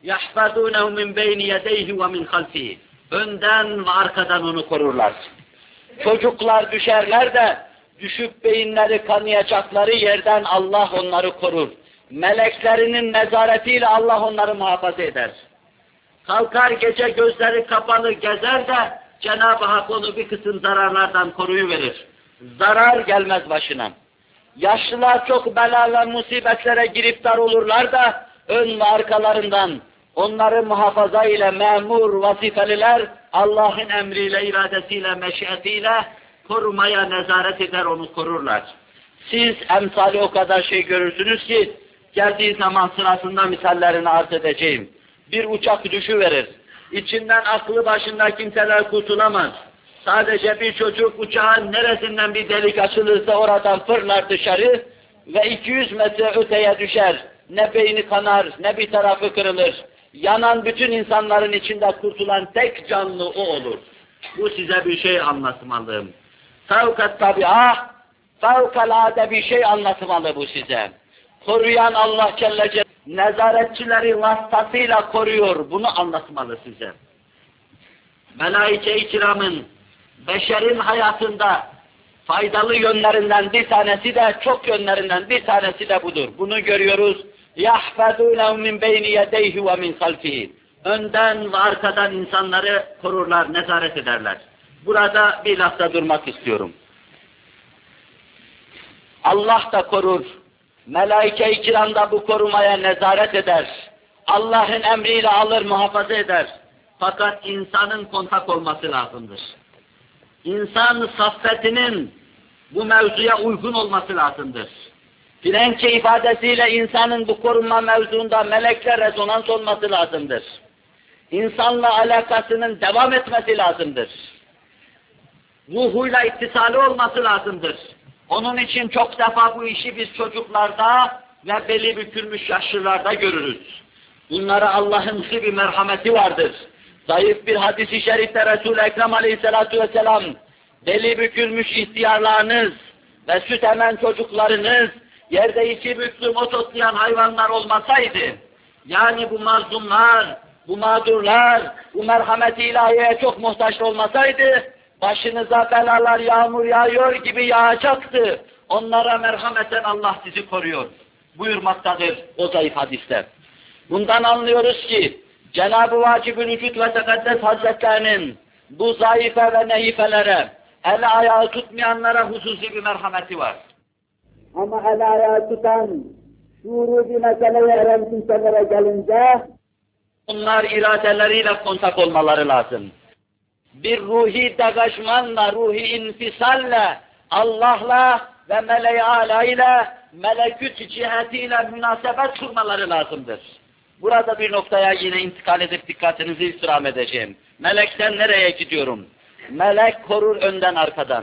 يَحْفَظُونَهُ مِنْ بَيْنِ يَدَيْهِ وَمِنْ خَلْفِهِ. Önden ve arkadan onu korurlar. Çocuklar düşerler de, düşüp beyinleri kanayacakları yerden Allah onları korur. Meleklerinin nezaretiyle Allah onları muhafaza eder. Kalkar gece gözleri kapalı gezer de, Cenab-ı Hak onu bir kısım zararlardan koruyuverir. Zarar gelmez başına. Yaşlılar çok bela ve musibetlere giriftar olurlar da, ön ve arkalarından onları muhafaza ile memur vazifeliler, Allah'ın emriyle, iradesiyle, meşiyetiyle korumaya nezaret eder, onu korurlar. Siz emsali o kadar şey görürsünüz ki, geldiği zaman sırasında misallerini arz edeceğim. Bir uçak düşüverir. İçinden aklı başında kimseler kurtulamaz. Sadece bir çocuk uçağın neresinden bir delik açılırsa oradan fırlar dışarı ve iki yüz metre öteye düşer. Ne beyni kanar, ne bir tarafı kırılır. Yanan bütün insanların içinde kurtulan tek canlı o olur. Bu size bir şey anlatmalıyım. Fevkat tabi'a, fevkalade bir şey anlatmalı bu size. Koruyan Allah Celle Celle, nezaretçileri vasıtasıyla koruyor, bunu anlatmalı size. Melaike-i kiramın, beşerin hayatında faydalı yönlerinden bir tanesi de, çok yönlerinden bir tanesi de budur. Bunu görüyoruz. يَحْفَظُونَهُ مِنْ بَيْنِ يَدَيْهِ وَمِنْ خَلْفِهِ. Önden ve arkadan insanları korurlar, nezaret ederler. Burada bir lafta durmak istiyorum. Allah da korur. Melaike-i kiram da bu korumaya nezaret eder. Allah'ın emriyle alır, muhafaza eder. Fakat insanın kontak olması lazımdır. İnsan saffetinin bu mevzuya uygun olması lazımdır. Frençe ifadesiyle insanın bu korunma mevzuunda melekle rezonans olması lazımdır. İnsanla alakasının devam etmesi lazımdır. Ruhuyla ittisali olması lazımdır. Onun için çok defa bu işi biz çocuklarda ve beli bükülmüş yaşlılarda görürüz. Bunlara Allah'ın bir merhameti vardır. Zayıf bir hadis-i şerifte Resul-i Ekrem Aleyhisselatü Vesselam, beli bükülmüş ihtiyarlarınız ve süt emen çocuklarınız, yerde iki büklüm ot otlayan hayvanlar olmasaydı, yani bu mazlumlar, bu mağdurlar, bu merhamet-i ilahiyeye çok muhtaç olmasaydı, başınıza belalar yağmur yağıyor gibi yağacaktı. Onlara merhameten Allah sizi koruyor buyurmaktadır o zayıf hadiste. Bundan anlıyoruz ki, Cenab-ı Vacib-ül Vücud ve Tekaddes Hazretlerinin bu zayıfe ve nehifelere, el ayağı tutmayanlara hususi bir merhameti var. Ama el ayağı tutan, şuuru bir meseleye eren kimselere gelince, onlar iradeleriyle kontak olmaları lazım. Bir ruhi degajmanla, ruhi infisalle, Allah'la ve mele-i âlâ ile, melekût cihetiyle münasebet kurmaları lazımdır. Burada bir noktaya yine intikal edip dikkatinizi istirham edeceğim. Melekten nereye gidiyorum? Melek korur önden arkadan.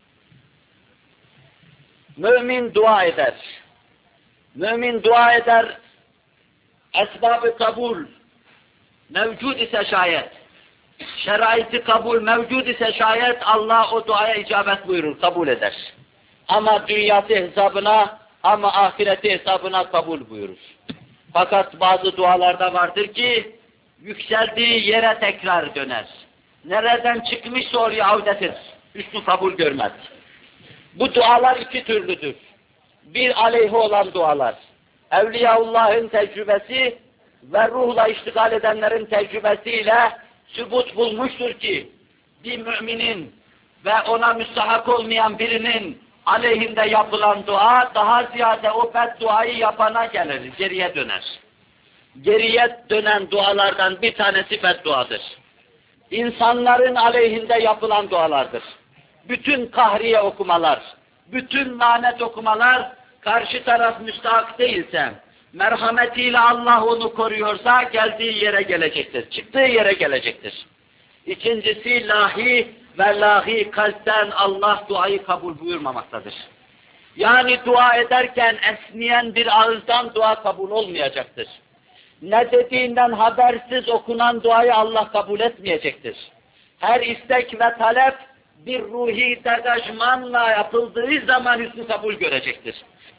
Mümin dua eder. Mümin dua eder, esbab-ı kabul mevcud ise şayet, şerait-i kabul mevcud ise şayet Allah o duaya icabet buyurur, kabul eder. Ama dünyası hesabına, ama ahireti hesabına kabul buyurur. Fakat bazı dualarda vardır ki, yükseldiği yere tekrar döner. Nereden çıkmışsa oraya avdet eder, üstü kabul görmez. Bu dualar iki türlüdür. Bir aleyhi olan dualar. Evliyaullah'ın tecrübesi ve ruhla iştigal edenlerin tecrübesiyle sübut bulmuştur ki, bir müminin ve ona müstahak olmayan birinin aleyhinde yapılan dua, daha ziyade o bedduayı yapana gelir, geriye döner. Geriye dönen dualardan bir tanesi bedduadır. İnsanların aleyhinde yapılan dualardır. Bütün kahriye okumalar, bütün lanet okumalar, karşı taraf müstahak değilse, merhametiyle Allah onu koruyorsa geldiği yere gelecektir, çıktığı yere gelecektir. İkincisi lahi ve lahi kalpten Allah duayı kabul buyurmamaktadır. Yani dua ederken esniyen bir ağızdan dua kabul olmayacaktır. Ne dediğinden habersiz okunan duayı Allah kabul etmeyecektir. Her istek ve talep bir ruhi degajmanla yapıldığı zaman hüsnü kabul görecektir.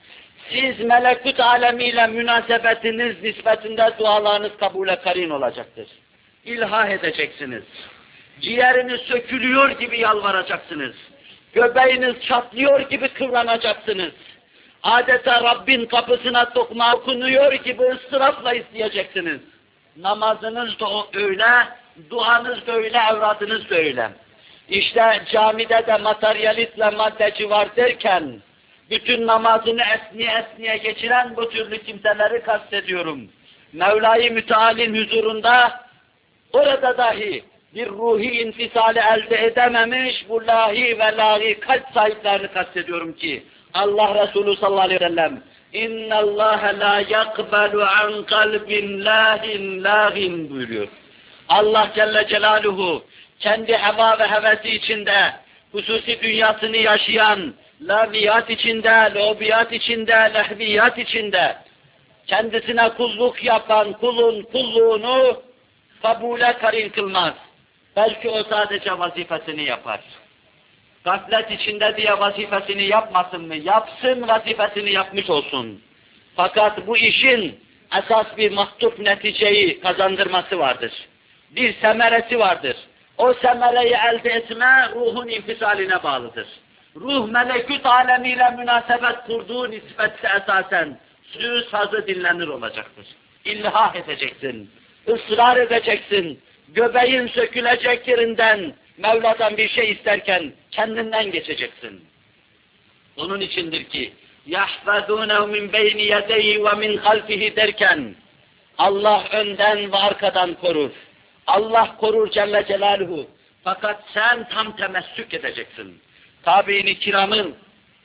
Siz melekut alemiyle münasebetiniz nispetinde dualarınız kabule karin olacaktır. İlhah edeceksiniz. Ciğeriniz sökülüyor gibi yalvaracaksınız. Göbeğiniz çatlıyor gibi kıvranacaksınız. Adeta Rabbin kapısına tokma okunuyor gibi ıstırapla isteyeceksiniz. Namazınız da öyle, duanız da öyle, evradınız da öyle. İşte camide de materyalistle maddeci var derken, bütün namazını esniye esniye geçiren bu türlü kimseleri kastediyorum. Mevla-i Müteal'in huzurunda, orada dahi bir ruhi infisali elde edememiş bu lahi ve lahi kalp sahiplerini kastediyorum ki, Allah Resulü sallallahu aleyhi ve sellem اِنَّ اللّٰهَ لَا يَقْبَلُ عَنْ قَلْبٍ لَاهٍ لَاهٍ buyuruyor. Allah Celle Celaluhu kendi heva ve hevesi içinde, hususi dünyasını yaşayan, laviyat içinde, lobiyat içinde, lehviyat içinde, kendisine kulluk yapan kulun kulluğunu kabule karin kılmaz. Belki o sadece vazifesini yapar. Gaflet içinde diye vazifesini yapmasın mı? Yapsın, vazifesini yapmış olsun. Fakat bu işin esas bir mahtup neticeyi kazandırması vardır. Bir semeresi vardır. O semereyi elde etme ruhun infisaline bağlıdır. Ruh melekut alemiyle münasebet kurduğu nispette esasen sürü sazı dinlenir olacaktır. İlhah edeceksin, ısrar edeceksin, göbeğin sökülecek yerinden Mevla'dan bir şey isterken kendinden geçeceksin. Onun içindir ki يَحْفَظُونَهُ مِنْ بَيْنِ يَدَيْهِ وَمِنْ خَلْفِهِ derken Allah önden ve arkadan korur. Allah korur Celle Celaluhu. Fakat sen tam temessük edeceksin. Tabi'in-i kiramın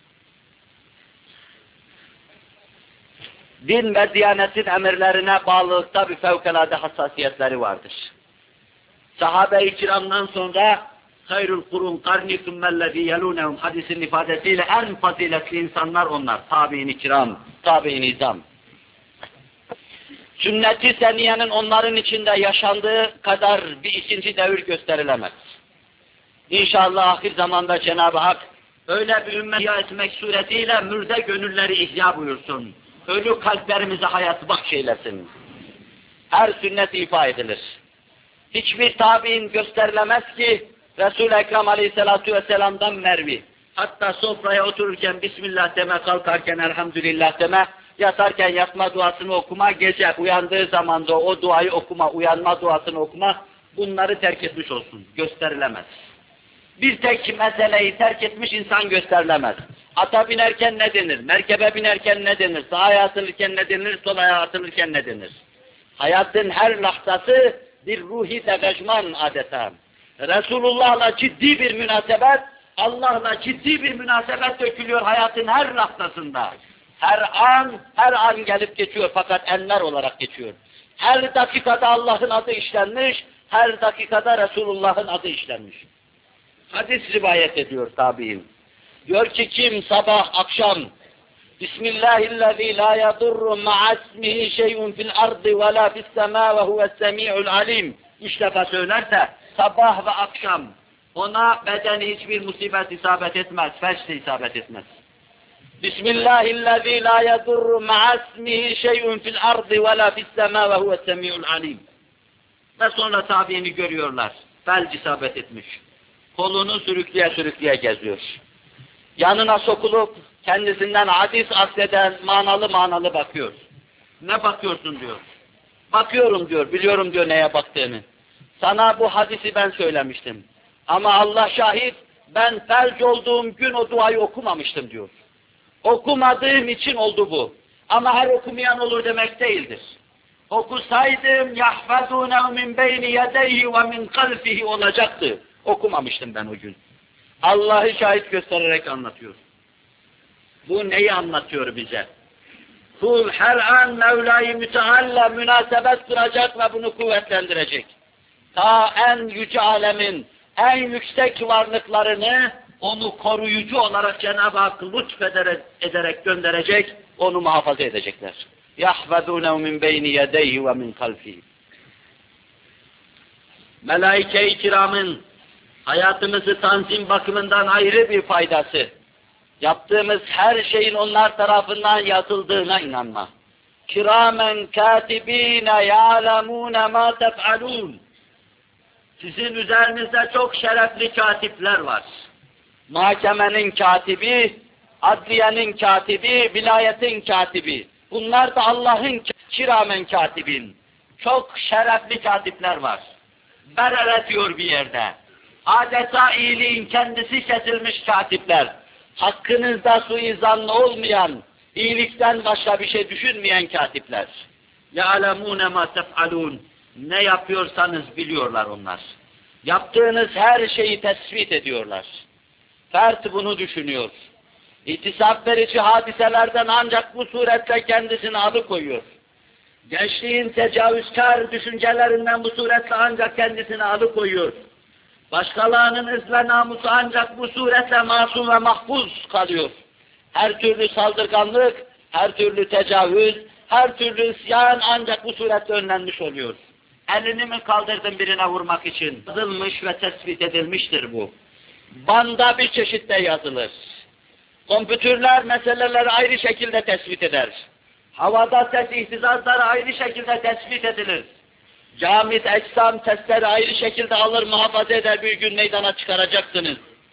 din ve diyanetin emirlerine bağlılıkta bir fevkalade hassasiyetleri vardır. Sahabe-i kiramdan sonra hayrul kurun karni sümmellezî yelûnehum hadisin ifadesiyle en faziletli insanlar onlar. Tabi'in-i kiram, tabi'in-i izam. Sünnet-i seniyenin onların içinde yaşandığı kadar bir ikinci devir gösterilemez. İnşallah ahir zamanda Cenab-ı Hak öyle bir ümmet ihya etmek suretiyle mürde gönülleri ihya buyursun. Ölü kalplerimize hayat bahşeylesin. Her sünnet ifa edilir. Hiçbir tabi'in gösterilemez ki Resul-i Ekrem Aleyhisselatü Vesselam'dan mervi. Hatta sofraya otururken Bismillah deme, kalkarken Elhamdülillah deme, yatarken yatma duasını okuma, gece uyandığı zaman da o duayı okuma, uyanma duasını okuma, bunları terk etmiş olsun. Gösterilemez. Bir tek meseleyi terk etmiş insan gösterilemez. Ata binerken ne denir? Merkebe binerken ne denir? Sağa atılırken ne denir? Sola atılırken ne denir? Hayatın her lahtası bir ruhi degajman adeta. Resulullah'la ciddi bir münasebet, Allah'la ciddi bir münasebet dökülüyor hayatın her lahtasında. Her an, her an gelip geçiyor fakat enler olarak geçiyor. Her dakikada Allah'ın adı işlenmiş, her dakikada Resulullah'ın adı işlenmiş. Hadis rivayet ediyor tabi'in. Diyor ki kim sabah akşam Bismillahillezî lâ yadurru ma'asmihi şey'un fil ardı ve lâ fissemâ ve huves-semî'ul alîm. Üç defa söylerse sabah ve akşam ona bedeni hiçbir musibet isabet etmez, felç de isabet etmez. Bismillahillezî lâ yadurru ma'asmihi şey'un fil ardı ve lâ fissemâ ve huves-semî'ul alîm. Ve sonra tabiini görüyorlar. Felç isabet etmiş. Kolunu sürükleye sürükleye geziyor. Yanına sokulup kendisinden hadis akleden manalı manalı bakıyor. Ne bakıyorsun diyor. Bakıyorum diyor, biliyorum diyor neye baktığını. Sana bu hadisi ben söylemiştim. Ama Allah şahit, ben felç olduğum gün o duayı okumamıştım diyor. Okumadığım için oldu bu. Ama her okumayan olur demek değildir. Okusaydım yahfazûnehu min beyni yedeyhi ve min kalfihi olacaktı. Okumamıştım ben o gün. Allah'ı şahit göstererek anlatıyor. Bu neyi anlatıyor bize? Kul her an Mevla-i Müteal'le münasebet kuracak ve bunu kuvvetlendirecek. Ta en yüce alemin, en yüksek varlıklarını onu koruyucu olarak Cenab-ı Hak lütfederek ederek gönderecek, onu muhafaza edecekler. يَحْفَذُونَهُ مِنْ بَيْنِ يَدَيْهِ وَمِنْ خَلْفِهِ. Melaike-i kiramın hayatımızı tanzim bakımından ayrı bir faydası. Yaptığımız her şeyin onlar tarafından yazıldığına inanma. Kiramen katibine ya'lemune ma tef'alun. Sizin üzerinizde çok şerefli katipler var. Mahkemenin katibi, adliyenin katibi, vilayetin katibi. Bunlar da Allah'ın kiramen katibin. Çok şerefli katipler var. Berere diyor bir yerde. Adeta iyiliğin kendisi kesilmiş katipler. Hakkınızda suizanlı olmayan, iyilikten başka bir şey düşünmeyen katipler. يَعْلَمُونَ مَا تَفْعَلُونَ. Ne yapıyorsanız biliyorlar onlar. Yaptığınız her şeyi tespit ediyorlar. Fert bunu düşünüyor. İhtisap verici hadiselerden ancak bu suretle kendisini alıkoyuyor. Gençliğin tecavüzkar düşüncelerinden bu suretle ancak kendisini alıkoyuyor. Başkalarının ırz ve namusu ancak bu suretle masum ve mahfuz kalıyor. Her türlü saldırganlık, her türlü tecavüz, her türlü isyan ancak bu suretle önlenmiş oluyor. Elini mi kaldırdın birine vurmak için? Yazılmış ve tespit edilmiştir bu. Banda bir çeşitte yazılır. Kompütürler meseleleri ayrı şekilde tespit eder. Havada ses ihtizazları ayrı şekilde tespit edilir. Camit eksam testleri ayrı şekilde alır muhafaza eder, bir gün meydana çıkaracaksınız.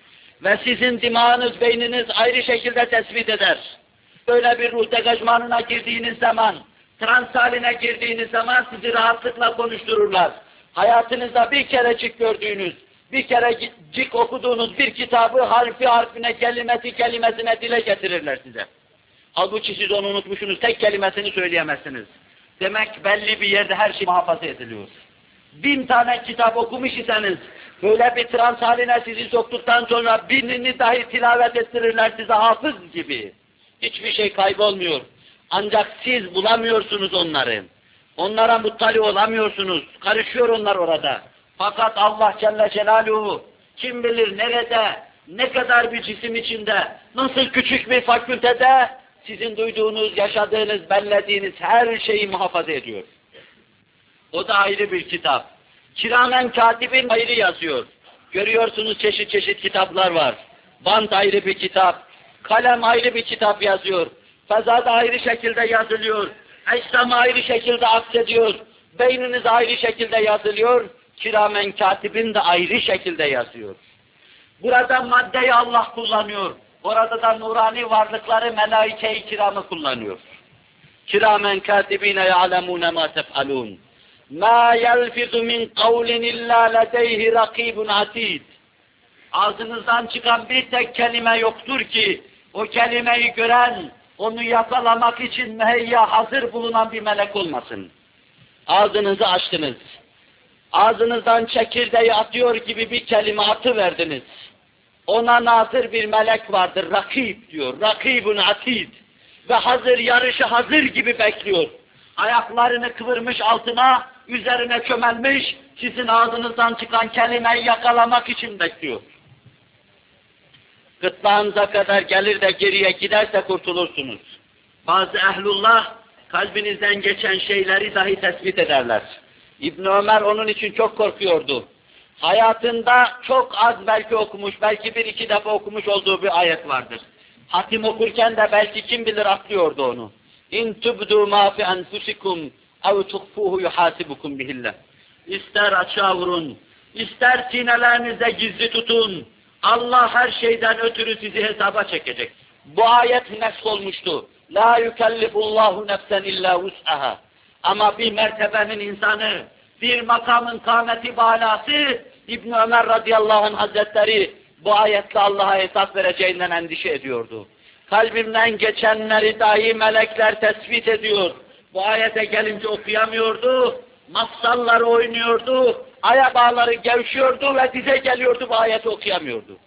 Ve sizin dimağınız, beyniniz ayrı şekilde tespit eder. Böyle bir ruh degajmanına girdiğiniz zaman, trans haline girdiğiniz zaman sizi rahatlıkla konuştururlar. Hayatınızda bir kerecik gördüğünüz, bir kerecik okuduğunuz bir kitabı harfi harfine, kelimesi kelimesine dile getirirler size. Halbuki siz onu unutmuşsunuz, tek kelimesini söyleyemezsiniz. Demek belli bir yerde her şey muhafaza ediliyor. Bin tane kitap okumuş iseniz, böyle bir trans haline sizi soktuktan sonra binini dahi tilavet ettirirler size hafız gibi. Hiçbir şey kaybolmuyor. Ancak siz bulamıyorsunuz onları. Onlara muttali olamıyorsunuz. Karışıyor onlar orada. Fakat Allah Celle Celaluhu kim bilir nerede, ne kadar bir cisim içinde, nasıl küçük bir fakültede sizin duyduğunuz, yaşadığınız, bellediğiniz her şeyi muhafaza ediyor. O da ayrı bir kitap. Kiramen katibin ayrı yazıyor. Görüyorsunuz çeşit çeşit kitaplar var. Bant ayrı bir kitap, kalem ayrı bir kitap yazıyor. Fezada ayrı şekilde yazılıyor. Eşlem ayrı şekilde aksediyor. Beyniniz ayrı şekilde yazılıyor. Kiramen katibin de ayrı şekilde yazıyor. Burada maddeyi Allah kullanıyor. Orada da nurani varlıkları melaike-i kiramı kullanıyor. Kiramen katibine ya'lemune ma tef'alun. Ma yelfizu min kavlin illa ledeyhi rakibun atid. Ağzınızdan çıkan bir tek kelime yoktur ki, o kelimeyi gören, onu yakalamak için müheyya hazır bulunan bir melek olmasın. Ağzınızı açtınız. Ağzınızdan çekirdeği atıyor gibi bir kelime atıverdiniz. Ona nazır bir melek vardır, rakib diyor, rakibun atid. Ve hazır, yarışı hazır gibi bekliyor. Ayaklarını kıvırmış altına, üzerine çömelmiş, sizin ağzınızdan çıkan kelimeyi yakalamak için bekliyor. Gırtlağınıza kadar gelir de geriye giderse kurtulursunuz. Bazı ehlullah, kalbinizden geçen şeyleri dahi tespit ederler. İbn Ömer onun için çok korkuyordu. Hayatında çok az belki okumuş, belki bir iki defa okumuş olduğu bir ayet vardır. Hatim okurken de belki kim bilir atlıyordu onu. İn tubdu ma fi enfusikum ev tuhfuhu yuhasibukum bihillah. İster açığa vurun, ister sinelerinizde gizli tutun. Allah her şeyden ötürü sizi hesaba çekecek. Bu ayet nesk olmuştu. La yukellifullahu nefsen illa vus'aha. Ama bir mertebenin insanı, bir makamın kâmeti balası, İbn Ömer radıyallahu anh hazretleri bu ayetle Allah'a hesap vereceğinden endişe ediyordu. Kalbimden geçenleri dahi melekler tespit ediyor. Bu ayete gelince okuyamıyordu, mafsalları oynuyordu, ayak bağları gevşiyordu ve dize geliyordu, bu ayeti okuyamıyordu.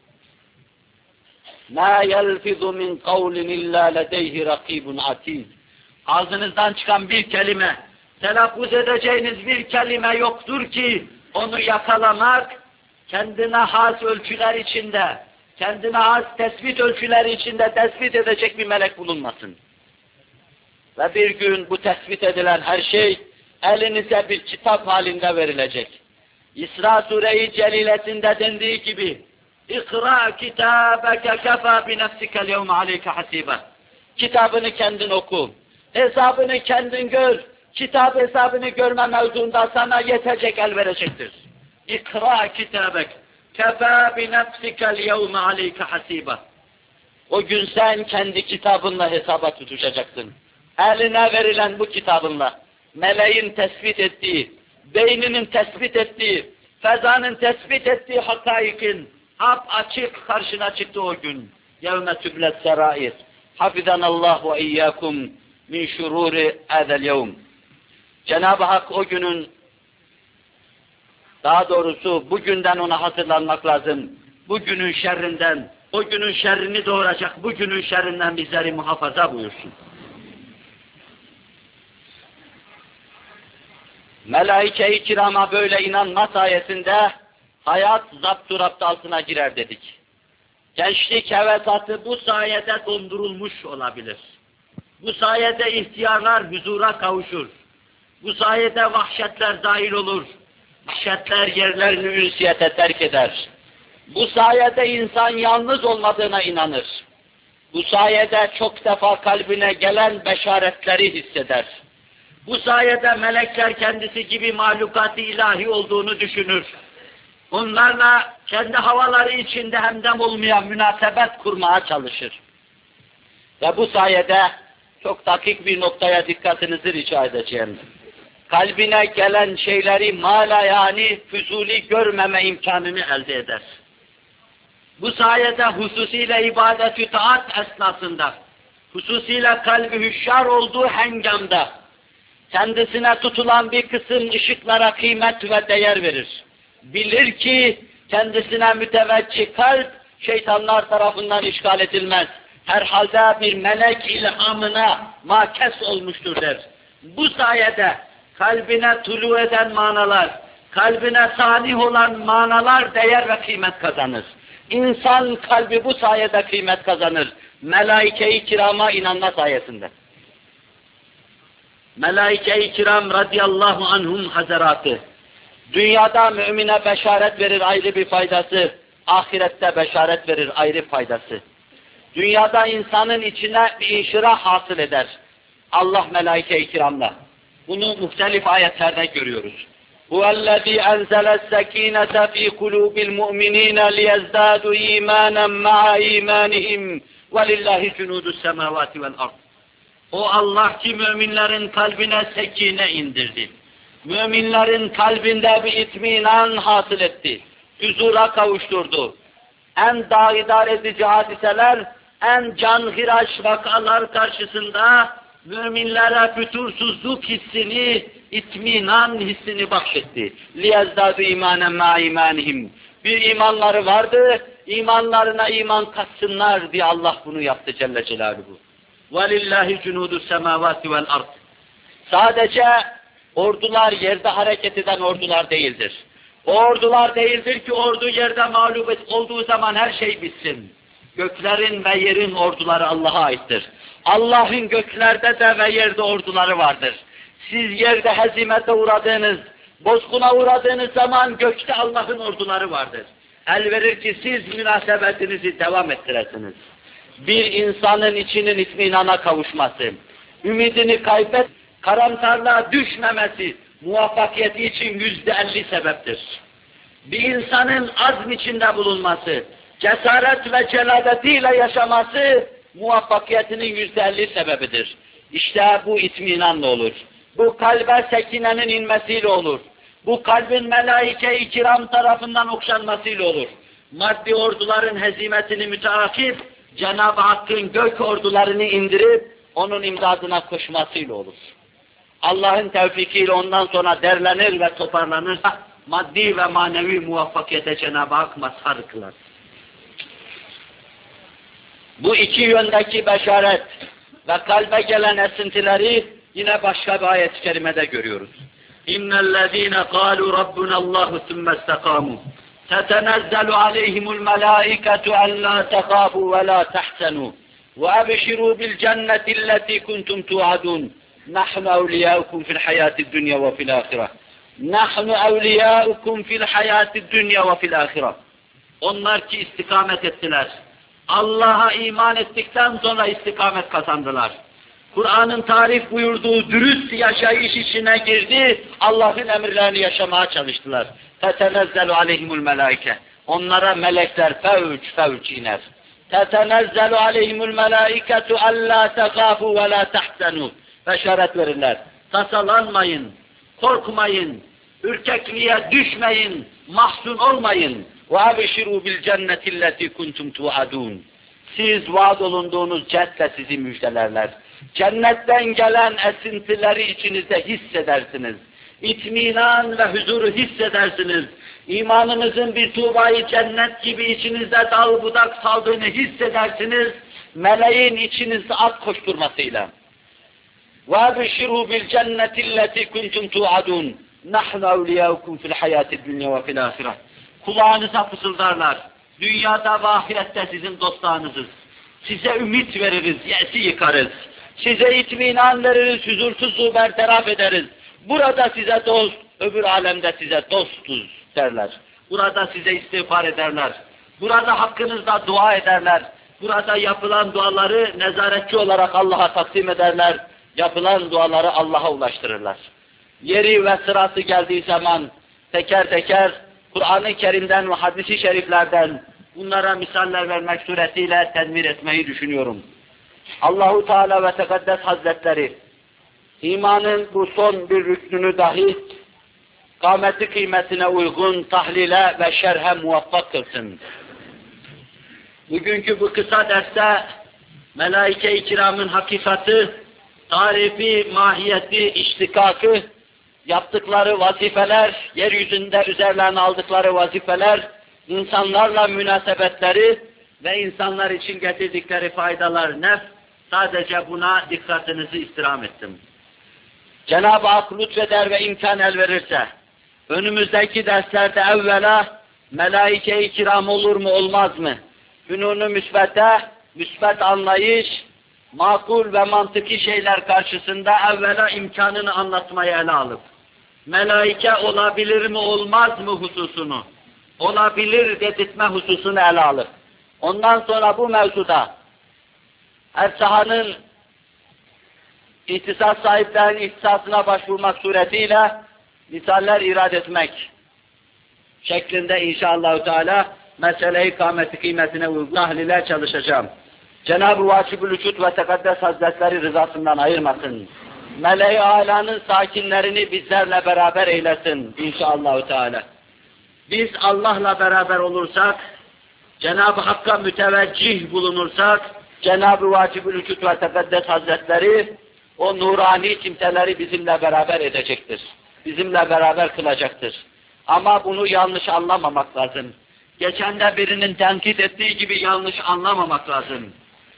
مَا يَلْفِظُ مِنْ قَوْلٍ اِلَّا لَدَيْهِ رَقِيبٌ عَتِيدٌ. Ağzınızdan çıkan bir kelime, telaffuz edeceğiniz bir kelime yoktur ki, onu yakalamak, kendine has ölçüler içinde, kendine has tespit ölçüleri içinde tespit edecek bir melek bulunmasın. Ve bir gün bu tespit edilen her şey, elinize bir kitap halinde verilecek. İsra Sure-i Celilesinde dendiği gibi, İkra kitabeke kefa bi nefsikel yevme aleyke hasibe. Kitabını kendin oku. Hesabını kendin gör. Kitap hesabını görme mevzuunda sana yetecek el verecektir. İkra kitabek kefa bi nefsikel yevme aleyke hasibe. O gün sen kendi kitabınla hesaba tutuşacaksın. Eline verilen bu kitabınla, meleğin tespit ettiği, beyninin tespit ettiği, fezanın tespit ettiği hakaikin ap açık karşına çıktı o gün. Yevme tüblet serair. Hafizanallah ve iyyakum min şururi hâzel yevm. Cenab-ı Hak o günün, daha doğrusu bugünden ona hazırlanmak lazım. Bugünün şerrinden, o günün şerrini doğuracak, bugünün şerrinden bizleri muhafaza buyursun. Melaike-i kirama böyle inanma sayesinde hayat zapt-ı altına girer dedik. Gençlik hevesatı bu sayede dondurulmuş olabilir. Bu sayede ihtiyarlar huzura kavuşur. Bu sayede vahşetler dahil olur. Vahşetler yerlerini ünsiyete terk eder. Bu sayede insan yalnız olmadığına inanır. Bu sayede çok defa kalbine gelen beşaretleri hisseder. Bu sayede melekler kendisi gibi mahlukat-ı ilahi olduğunu düşünür. Onlarla kendi havaları içinde hemdem olmayan münasebet kurmaya çalışır. Ve bu sayede çok dakik bir noktaya dikkatinizi rica edeceğim. Kalbine gelen şeyleri mala yani füzuli görmeme imkanını elde eder. Bu sayede hususiyle ibadet-ü taat esnasında, hususiyle kalbi hüşyar olduğu hengamda, kendisine tutulan bir kısım ışıklara kıymet ve değer verir. Bilir ki kendisine müteveccih kalp şeytanlar tarafından işgal edilmez. Herhalde bir melek ilhamına makes olmuştur der. Bu sayede kalbine tulu eden manalar, kalbine sanih olan manalar değer ve kıymet kazanır. İnsan kalbi bu sayede kıymet kazanır. Melaike-i kirama inanma sayesinde. Melaike-i kiram radıyallahu anhum hazaratı, dünyada mümine beşaret verir ayrı bir faydası, ahirette beşaret verir ayrı faydası. Dünyada insanın içine bir inşirah hasıl eder. Allah melaike-i kiramla. Bunu muhtelif ayetlerde görüyoruz. هُوَالَّذ۪ي أَنْزَلَ السَّك۪ينَةَ ف۪ي قُلُوبِ الْمُؤْمِن۪ينَ لِيَزْدَادُوا اِيمَانًا مَعَ اِيمَانِهِمْ وَلِلّٰهِ جُنُودُ السَّمَاوَاتِ وَالْأَرْضِ. O Allah ki müminlerin kalbine sekine indirdi. Müminlerin kalbinde bir itminan hasıl etti. Huzura kavuşturdu. En daidar edici hadiseler, en canhiraş vakalar karşısında müminlere fütursuzluk hissini, itminan hissini bahşetti. لِيَزْدَادُ اِيمَانًا مَا اِيمَانِهِمْ. Bir imanları vardı, imanlarına iman katsınlar diye Allah bunu yaptı Celle Celaluhu. وَلِلَّهِ جُنُودُ السَّمَاوَاتِ وَالْأَرْضِ. Sadece ordular yerde hareket eden ordular değildir. O ordular değildir ki ordu yerde mağlup olduğu zaman her şey bitsin. Göklerin ve yerin orduları Allah'a aittir. Allah'ın göklerde de ve yerde orduları vardır. Siz yerde hezimete uğradığınız, bozguna uğradığınız zaman gökte Allah'ın orduları vardır. El verir ki siz münasebetinizi devam ettiresiniz. Bir insanın içinin itminana kavuşması, ümidini kaybet, karamsarlığa düşmemesi, muvaffakiyeti için yüzde elli sebeptir. Bir insanın azm içinde bulunması, cesaret ve celadetiyle yaşaması, muvaffakiyetinin yüzde elli sebebidir. İşte bu itminanla olur. Bu kalbe sekinenin inmesiyle olur. Bu kalbin melaike-i kiram tarafından okşanmasıyla olur. Maddi orduların hezimetini müteakip, Cenab-ı Hakk'ın gök ordularını indirip, onun imdadına koşmasıyla olur. Allah'ın tevfikiyle ondan sonra derlenir ve toparlanırsa, maddi ve manevi muvaffakiyete Cenab-ı Hak mazhar kılar. Bu iki yöndeki beşaret ve kalbe gelen esintileri yine başka bir ayet-i kerimede görüyoruz. اِنَّ الَّذ۪ينَ قَالُوا رَبُّنَا اللّٰهُ ثُمَّ اسْتَقَامُوا تَتَنَزَّلُ عَلَيْهِمُ الْمَلَائِكَةُ أَلَّا تَخَافُوا وَلَا تَحْزَنُوا وَأَبْشِرُوا بِالْجَنَّةِ الَّتِي كُنْتُمْ تُوعَدُونَ نَحْنُ أَوْلِيَاؤُكُمْ فِي الْحَيَاةِ الدُّنْيَا وَفِي الْآخِرَةِ نَحْنُ أَوْلِيَاؤُكُمْ فِي الْحَيَاةِ الدُّنْيَا وَفِي الْآخِرَةِ Onlar ki istikamet ettiler. Allah'a iman ettikten sonra istikamet kazandılar. Kur'an'ın tarif buyurduğu dürüst yaşayış içine girdi, Allah'ın emirlerini yaşamaya çalıştılar. تَتَنَزَّلُ عَلَيْهِمُ الْمَلَائِكَةِ Onlara melekler fevç fevç iner. تَتَنَزَّلُ عَلَيْهِمُ الْمَلَائِكَةُ أَلَّا تَخَافُوا وَلَا تَحْزَنُوا Beşaret verirler. Tasalanmayın, korkmayın, ürkekliğe düşmeyin, mahzun olmayın. وَاَبْشِرُوا بِالْجَنَّةِ الَّتِي كُنْتُمْ تُوعَدُونَ Siz vaad olunduğunuz cennetle sizi müjdelerler. Cennetten gelen esintileri içinizde hissedersiniz. İtminan ve huzuru hissedersiniz. İmanınızın bir tuğbayı cennet gibi içinizde dal budak saldığını hissedersiniz. Meleğin içinizde at koşturmasıyla. وَاَبْشِرُوا بِالْجَنَّةِ الَّتِي كُنْتُمْ تُوعَدُونَ نَحْنُ اَوْلِيَاؤُكُمْ فِي الْحَيَاةِ الدُّنْيَا وَفِي الْآخِرَةِ Kulağınıza fısıldarlar. Dünyada ve ahirette sizin dostlarınızız. Size ümit veririz, yesi yıkarız. Size itminan veririz, huzursuzluğu bertaraf ederiz. Burada size dost, öbür alemde size dostuz derler. Burada size istiğfar ederler. Burada hakkınızda dua ederler. Burada yapılan duaları nezaretçi olarak Allah'a takdim ederler. Yapılan duaları Allah'a ulaştırırlar. Yeri ve sırası geldiği zaman teker teker Kur'an-ı Kerim'den ve hadis-i şeriflerden bunlara misaller vermek suretiyle tedbir etmeyi düşünüyorum. Allahu Teala ve Tekaddes Hazretleri imanın bu son bir rüknünü dahi kâmeti kıymetine uygun tahlile ve şerhe muvaffak kılsın. Bugünkü bu kısa derste melaike-i kiramın hakikati, tarifi, mahiyeti, iştikakı, yaptıkları vazifeler, yeryüzünde üzerlerine aldıkları vazifeler, insanlarla münasebetleri ve insanlar için getirdikleri faydalar nef, sadece buna dikkatinizi istirham ettim. Cenab-ı Hak lütfeder ve imkan el verirse, önümüzdeki derslerde evvela melaike-i kiram olur mu olmaz mı? Fünun-u müsbete, müsbet anlayış, makul ve mantıki şeyler karşısında evvela imkanını anlatmaya ele alıp, melaike olabilir mi olmaz mı hususunu, olabilir dedirtme hususunu ele alıp, ondan sonra bu mevzuda her sahanın ihtisas sahiplerinin ihtisasına başvurmak suretiyle misaller irad etmek şeklinde inşallah Teala mesele-i kâmeti kıymetine uygun tahlile çalışacağım. Cenab-ı Vâcib-ül Vücud ve Tekaddes Hazretleri rızasından ayırmasın. Meleği âlânın sakinlerini bizlerle beraber eylesin inşallah Teala. Biz Allah'la beraber olursak, Cenab-ı Hakk'a müteveccih bulunursak, Cenab-ı Vâcib-ül Vücud ve Tekaddes Hazretleri o nurani kimseleri bizimle beraber edecektir. Bizimle beraber kılacaktır. Ama bunu yanlış anlamamak lazım. Geçen de birinin tenkit ettiği gibi yanlış anlamamak lazım.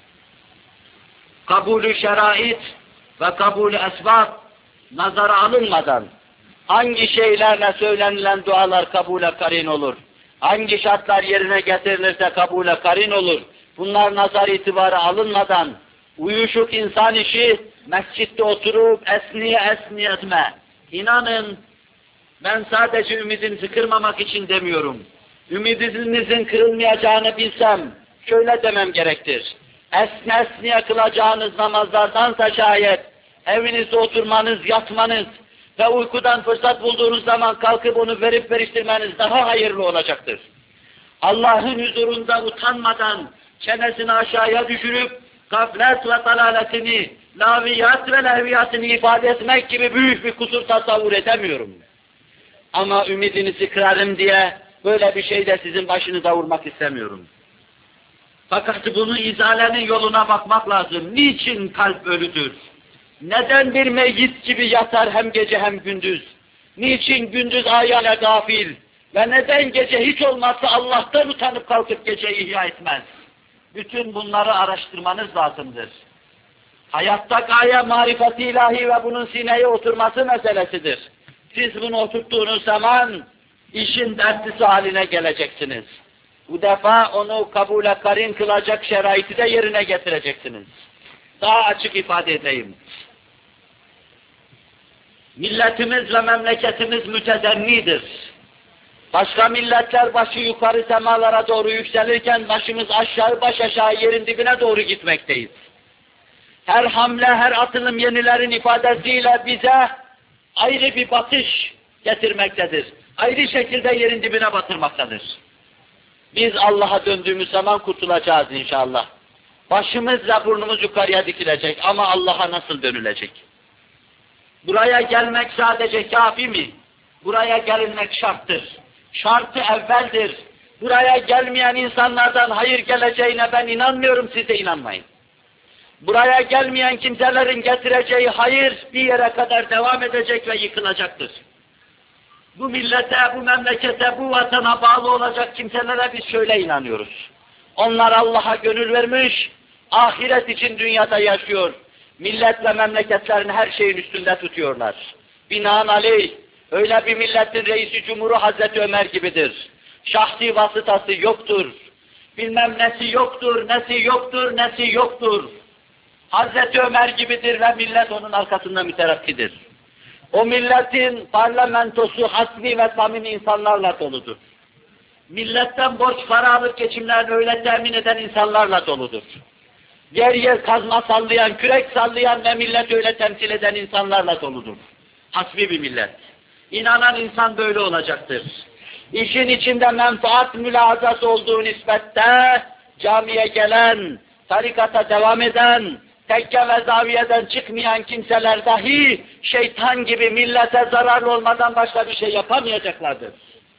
Kabulü şerait ve kabulü esbab nazara alınmadan hangi şeylerle söylenilen dualar kabule karin olur? Hangi şartlar yerine getirilirse kabule karin olur? Bunlar nazar itibarı alınmadan uyuşuk insan işi mescitte oturup esniye esniye etme. İnanın ben sadece ümidinizi kırmamak için demiyorum. Ümidinizin kırılmayacağını bilsem şöyle demem gerektir. Esne esniye kılacağınız namazlardansa şayet evinizde oturmanız, yatmanız ve uykudan fırsat bulduğunuz zaman kalkıp onu verip veriştirmeniz daha hayırlı olacaktır. Allah'ın huzurunda utanmadan çenesini aşağıya düşürüp gaflet ve dalaletini, laviyat ve lehviyatını ifade etmek gibi büyük bir kusur tasavvur edemiyorum. Ama ümidinizi kırarım diye böyle bir şey de sizin başınıza vurmak istemiyorum. Fakat bunu izalenin yoluna bakmak lazım. Niçin kalp ölüdür? Neden bir meyyit gibi yatar hem gece hem gündüz? Niçin gündüz ayağıyla gafil? Ve neden gece hiç olmazsa Allah'tan utanıp kalkıp geceyi ihya etmez? Bütün bunları araştırmanız lazımdır. Hayatta gaye marifeti ilahi ve bunun sineye oturması meselesidir. Siz bunu oturttuğunuz zaman işin dertlisi haline geleceksiniz. Bu defa onu kabule karin kılacak şeraiti de yerine getireceksiniz. Daha açık ifade edeyim. Milletimiz ve memleketimiz mütezennidir. Başka milletler başı yukarı semalara doğru yükselirken başımız aşağı baş aşağı yerin dibine doğru gitmekteyiz. Her hamle, her atılım yenilerin ifadesiyle bize ayrı bir batış getirmektedir. Ayrı şekilde yerin dibine batırmaktadır. Biz Allah'a döndüğümüz zaman kurtulacağız inşallah. Başımızla burnumuz yukarıya dikilecek ama Allah'a nasıl dönülecek? Buraya gelmek sadece kafi mi? Buraya gelinmek şarttır. Şartı evveldir. Buraya gelmeyen insanlardan hayır geleceğine ben inanmıyorum, siz de inanmayın. Buraya gelmeyen kimselerin getireceği hayır bir yere kadar devam edecek ve yıkılacaktır. Bu millete, bu memlekete, bu vatana bağlı olacak kimselere biz şöyle inanıyoruz. Onlar Allah'a gönül vermiş, ahiret için dünyada yaşıyor. Millet ve memleketlerin her şeyin üstünde tutuyorlar. Binaenaleyh öyle bir milletin reisi cumhuru Hazreti Ömer gibidir. Şahsi vasıtası yoktur. Bilmem nesi yoktur, nesi yoktur, nesi yoktur. Hazreti Ömer gibidir ve millet onun arkasında müterakkidir. O milletin parlamentosu hasbi ve samimi insanlarla doludur. Milletten borç para alıp geçimlerini öyle temin eden insanlarla doludur. Yer yer kazma sallayan, kürek sallayan ve millet öyle temsil eden insanlarla doludur. Hasbi bir millet. İnanan insan böyle olacaktır. İşin içinde menfaat mülazası olduğu nispette camiye gelen, tarikata devam eden, tekke ve zaviyeden çıkmayan kimseler dahi şeytan gibi millete zararlı olmadan başka bir şey yapamayacaklardır.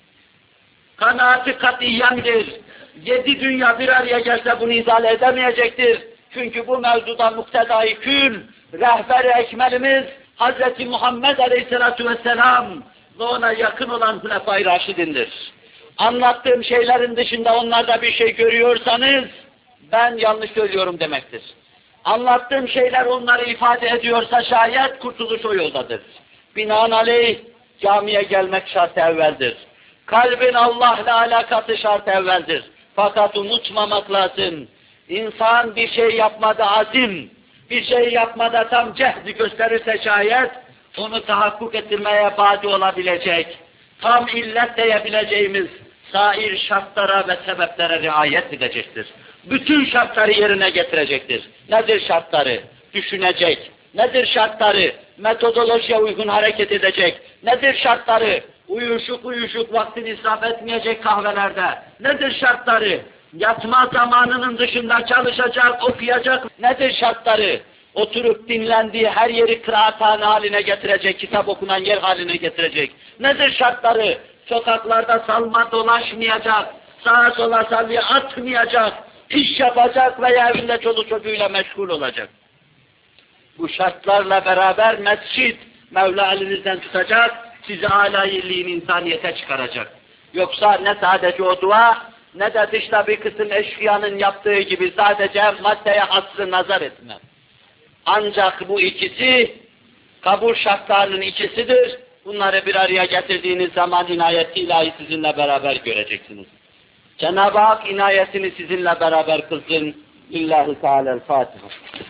Kanaati katiyendir. Yedi dünya bir araya gelse bunu izale edemeyecektir. Çünkü bu mevzuda muktedai kül, rehber-i ekmelimiz Hazreti Muhammed Aleyhisselatü Vesselam ve ona yakın olan Hulefai Raşidindir. Anlattığım şeylerin dışında onlarda bir şey görüyorsanız ben yanlış söylüyorum demektir. Anlattığım şeyler onları ifade ediyorsa şayet kurtuluş o yoldadır. Binaenaleyh camiye gelmek şart evveldir. Kalbin Allah'la alakası şart evveldir. Fakat unutmamak lazım. İnsan bir şey yapmada azim, bir şey yapmada tam cehdi gösterirse şayet onu tahakkuk ettirmeye badi olabilecek, tam illet diyebileceğimiz sair şartlara ve sebeplere riayet edecektir. Bütün şartları yerine getirecektir. Nedir şartları? Düşünecek. Nedir şartları? Metodolojiye uygun hareket edecek. Nedir şartları? Uyuşuk uyuşuk vaktini israf etmeyecek kahvelerde. Nedir şartları? Yatma zamanının dışında çalışacak, okuyacak. Nedir şartları? Oturup dinlendiği her yeri kıraathane haline getirecek, kitap okunan yer haline getirecek. Nedir şartları? Sokaklarda salma dolaşmayacak, sağa sola salya atmayacak, iş yapacak veya evinde çoluk çocuğuyla meşgul olacak. Bu şartlarla beraber mescid Mevla elinizden tutacak, sizi âlâ-i insaniyete çıkaracak. Yoksa ne sadece o dua, ne de dışta bir kısım eşkıyanın yaptığı gibi sadece maddeye hasrı nazar etme. Ancak bu ikisi, kabul şartlarının ikisidir. Bunları bir araya getirdiğiniz zaman inayeti ilahi sizinle beraber göreceksiniz. Cenab-ı Hak inayetini sizinle beraber kılsın. Lillahi Teala'l-Fatiha.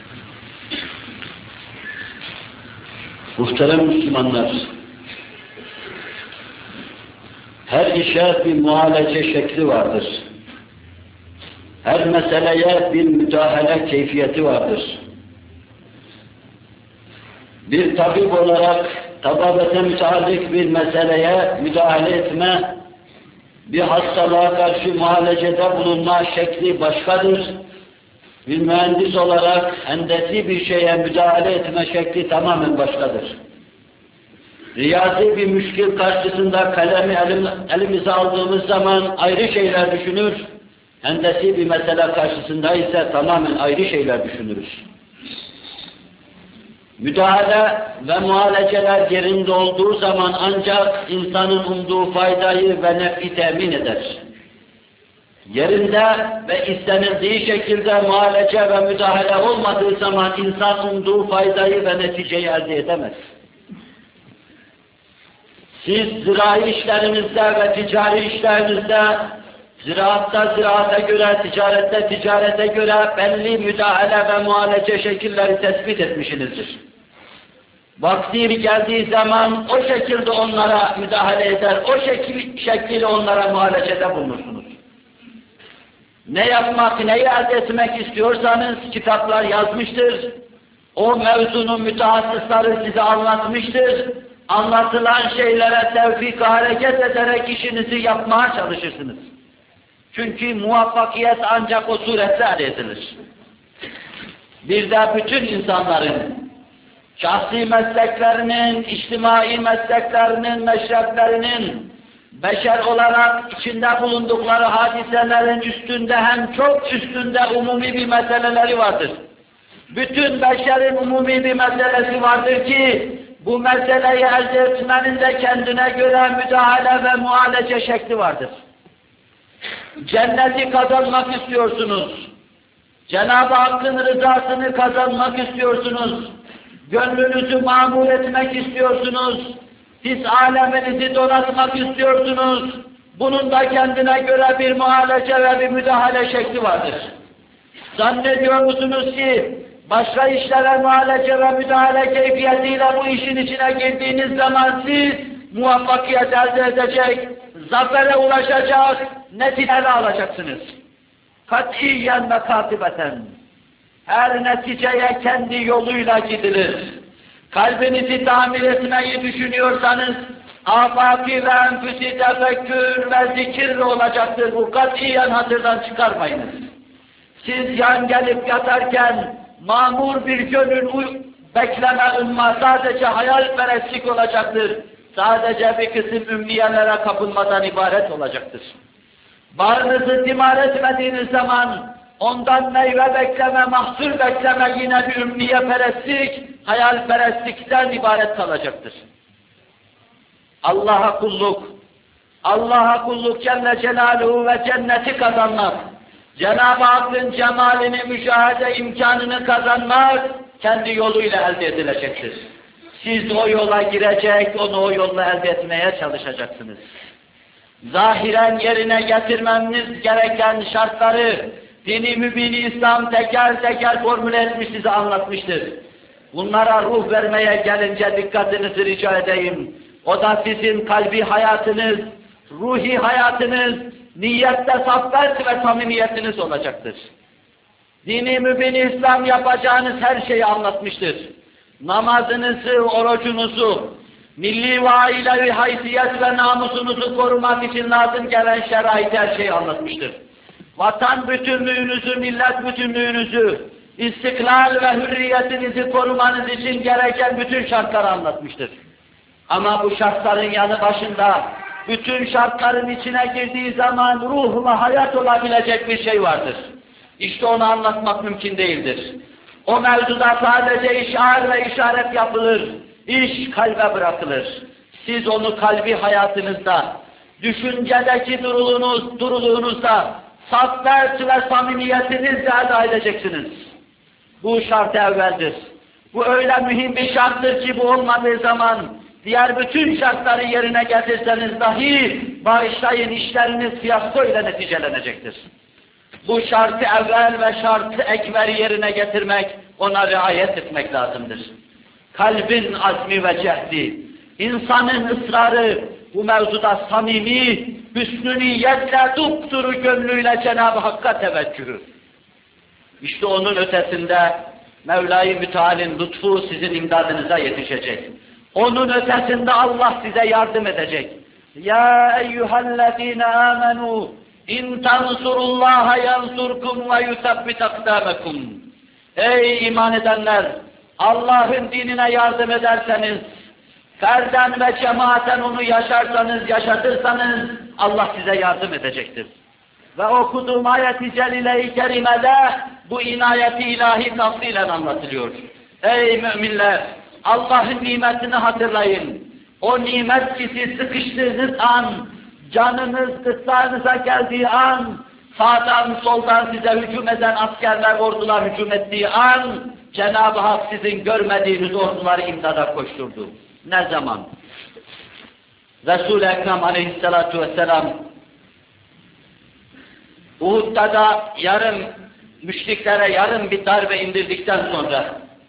Muhterem Müslümanlar, her işe bir muhalece şekli vardır. Her meseleye bir müdahale keyfiyeti vardır. Bir tabip olarak tababete müteallik bir meseleye müdahale etme, bir hastalığa karşı muhalecede bulunma şekli başkadır. Bir mühendis olarak hendesi bir şeye müdahale etme şekli tamamen başkadır. Riyazi bir müşkil karşısında kalemi elim, elimize aldığımız zaman ayrı şeyler düşünür, hendesi bir mesele karşısında ise tamamen ayrı şeyler düşünürüz. Müdahale ve muhaleceler yerinde olduğu zaman ancak insanın umduğu faydayı ve nef'i temin eder. Yerinde ve istenildiği şekilde muhalece ve müdahale olmadığı zaman insan umduğu faydayı ve neticeyi elde edemez. Siz zirai işlerinizde ve ticari işlerinizde, ziraatta ziraata göre, ticarette ticarete göre belli müdahale ve muhalece şekilleri tespit etmişsinizdir. Vakti geldiği zaman o şekilde onlara müdahale eder, o şekil, şekliyle onlara muhalecede bulunursunuz. Ne yapmak, neyi elde etmek istiyorsanız kitaplar yazmıştır. O mevzunun mütehassısları size anlatmıştır. Anlatılan şeylere tevfik hareket ederek işinizi yapmaya çalışırsınız. Çünkü muvaffakiyet ancak o surette elde edilir. Bir de bütün insanların şahsi mesleklerinin, içtimai mesleklerinin, meşreplerinin beşer olarak içinde bulundukları hadiselerin üstünde hem çok üstünde umumi bir meseleleri vardır. Bütün beşerin umumi bir meselesi vardır ki bu meseleyi elde etmenin de kendine göre müdahale ve muhalece şekli vardır. Cenneti kazanmak istiyorsunuz. Cenab-ı Hakk'ın rızasını kazanmak istiyorsunuz. Gönlünüzü mamur etmek istiyorsunuz. His aleminizi donatmak istiyorsunuz. Bunun da kendine göre bir muhalece ve bir müdahale şekli vardır. Zannediyor musunuz ki başka işlere muhalece ve müdahale keyfiyetiyle bu işin içine girdiğiniz zaman siz muvaffakiyet elde edecek, zafere ulaşacak, neticeleri alacaksınız. Katiyen ve katibeten. Her neticeye kendi yoluyla gidilir. Kalbinizi tamir etmeyi düşünüyorsanız, afaki ve enfüsi tefekkür ve zikirle olacaktır. Bu katiyen hatırdan çıkarmayınız. Siz yan gelip yatarken, mamur bir gönül bekleme umma sadece hayalperestlik olacaktır. Sadece bir kısım ümniyelere kapılmadan ibaret olacaktır. Bağrınızı timar etmediğiniz zaman, ondan meyve bekleme, mahsul bekleme yine bir ümniyeperestlik, hayalperestlikten ibaret kalacaktır. Allah'a kulluk, Allah'a kulluk Celle Celaluhu ve cenneti kazanmak, Cenab-ı Hakk'ın cemalini müşahede imkanını kazanmak, kendi yoluyla elde edilecektir. Siz o yola girecek, onu o yolla elde etmeye çalışacaksınız. Zahiren yerine getirmemiz gereken şartları, dini mübini İslam teker teker formüle etmiş, size anlatmıştır. Bunlara ruh vermeye gelince dikkatinizi rica edeyim. O da sizin kalbi hayatınız, ruhi hayatınız, niyette saffet ve samimiyetiniz olacaktır. Dini mübini İslam yapacağınız her şeyi anlatmıştır. Namazınızı, orucunuzu, milli ve ailevi haysiyet ve namusunuzu korumak için lazım gelen şerait her şeyi anlatmıştır. Vatan bütünlüğünüzü, millet bütünlüğünüzü, istiklal ve hürriyetinizi korumanız için gereken bütün şartları anlatmıştır. Ama bu şartların yanı başında, bütün şartların içine girdiği zaman ruh ve hayat olabilecek bir şey vardır. İşte onu anlatmak mümkün değildir. O mevzuda sadece işaret ve işaret yapılır, iş kalbe bırakılır. Siz onu kalbi hayatınızda, düşüncedeki duruluğunuz, duruluğunuzda, saffet ve samimiyetinizle eda edeceksiniz. Bu şart evveldir. Bu öyle mühim bir şarttır ki bu olmadığı zaman, diğer bütün şartları yerine getirseniz dahi, bağışlayın işleriniz fiyasko ile neticelenecektir. Bu şartı evvel ve şartı ekberi yerine getirmek, ona riayet etmek lazımdır. Kalbin azmi ve cehdi, insanın ısrarı, bu mevzuda samimi, hüsnü niyetle, dupduru gönlüyle Cenab-ı Hakk'a teveccühü. İşte onun ötesinde Mevla-i Müteal'in lütfu sizin imdadınıza yetişecek. Onun ötesinde Allah size yardım edecek. Ya eyyühellezine amenu in tansurullaha yansurkum ve yusabbit akdamakum. Ey iman edenler! Allah'ın dinine yardım ederseniz, ferden ve cemaaten onu yaşarsanız, yaşatırsanız Allah size yardım edecektir. Ve okuduğum ayet-i celile-i kerimede bu inayeti ilahi tafsilen anlatılıyor. Ey müminler! Allah'ın nimetini hatırlayın. O nimet ki siz sıkıştığınız an, canınız kıtlarınıza geldiği an, sağdan soldan size hücum eden askerler, ordular hücum ettiği an, Cenab-ı Hak sizin görmediğiniz orduları imdada koşturdu. Ne zaman? Resul-i Ekrem aleyhissalatu vesselam Uhud'da da yarım, müşriklere yarım bir darbe indirdikten sonra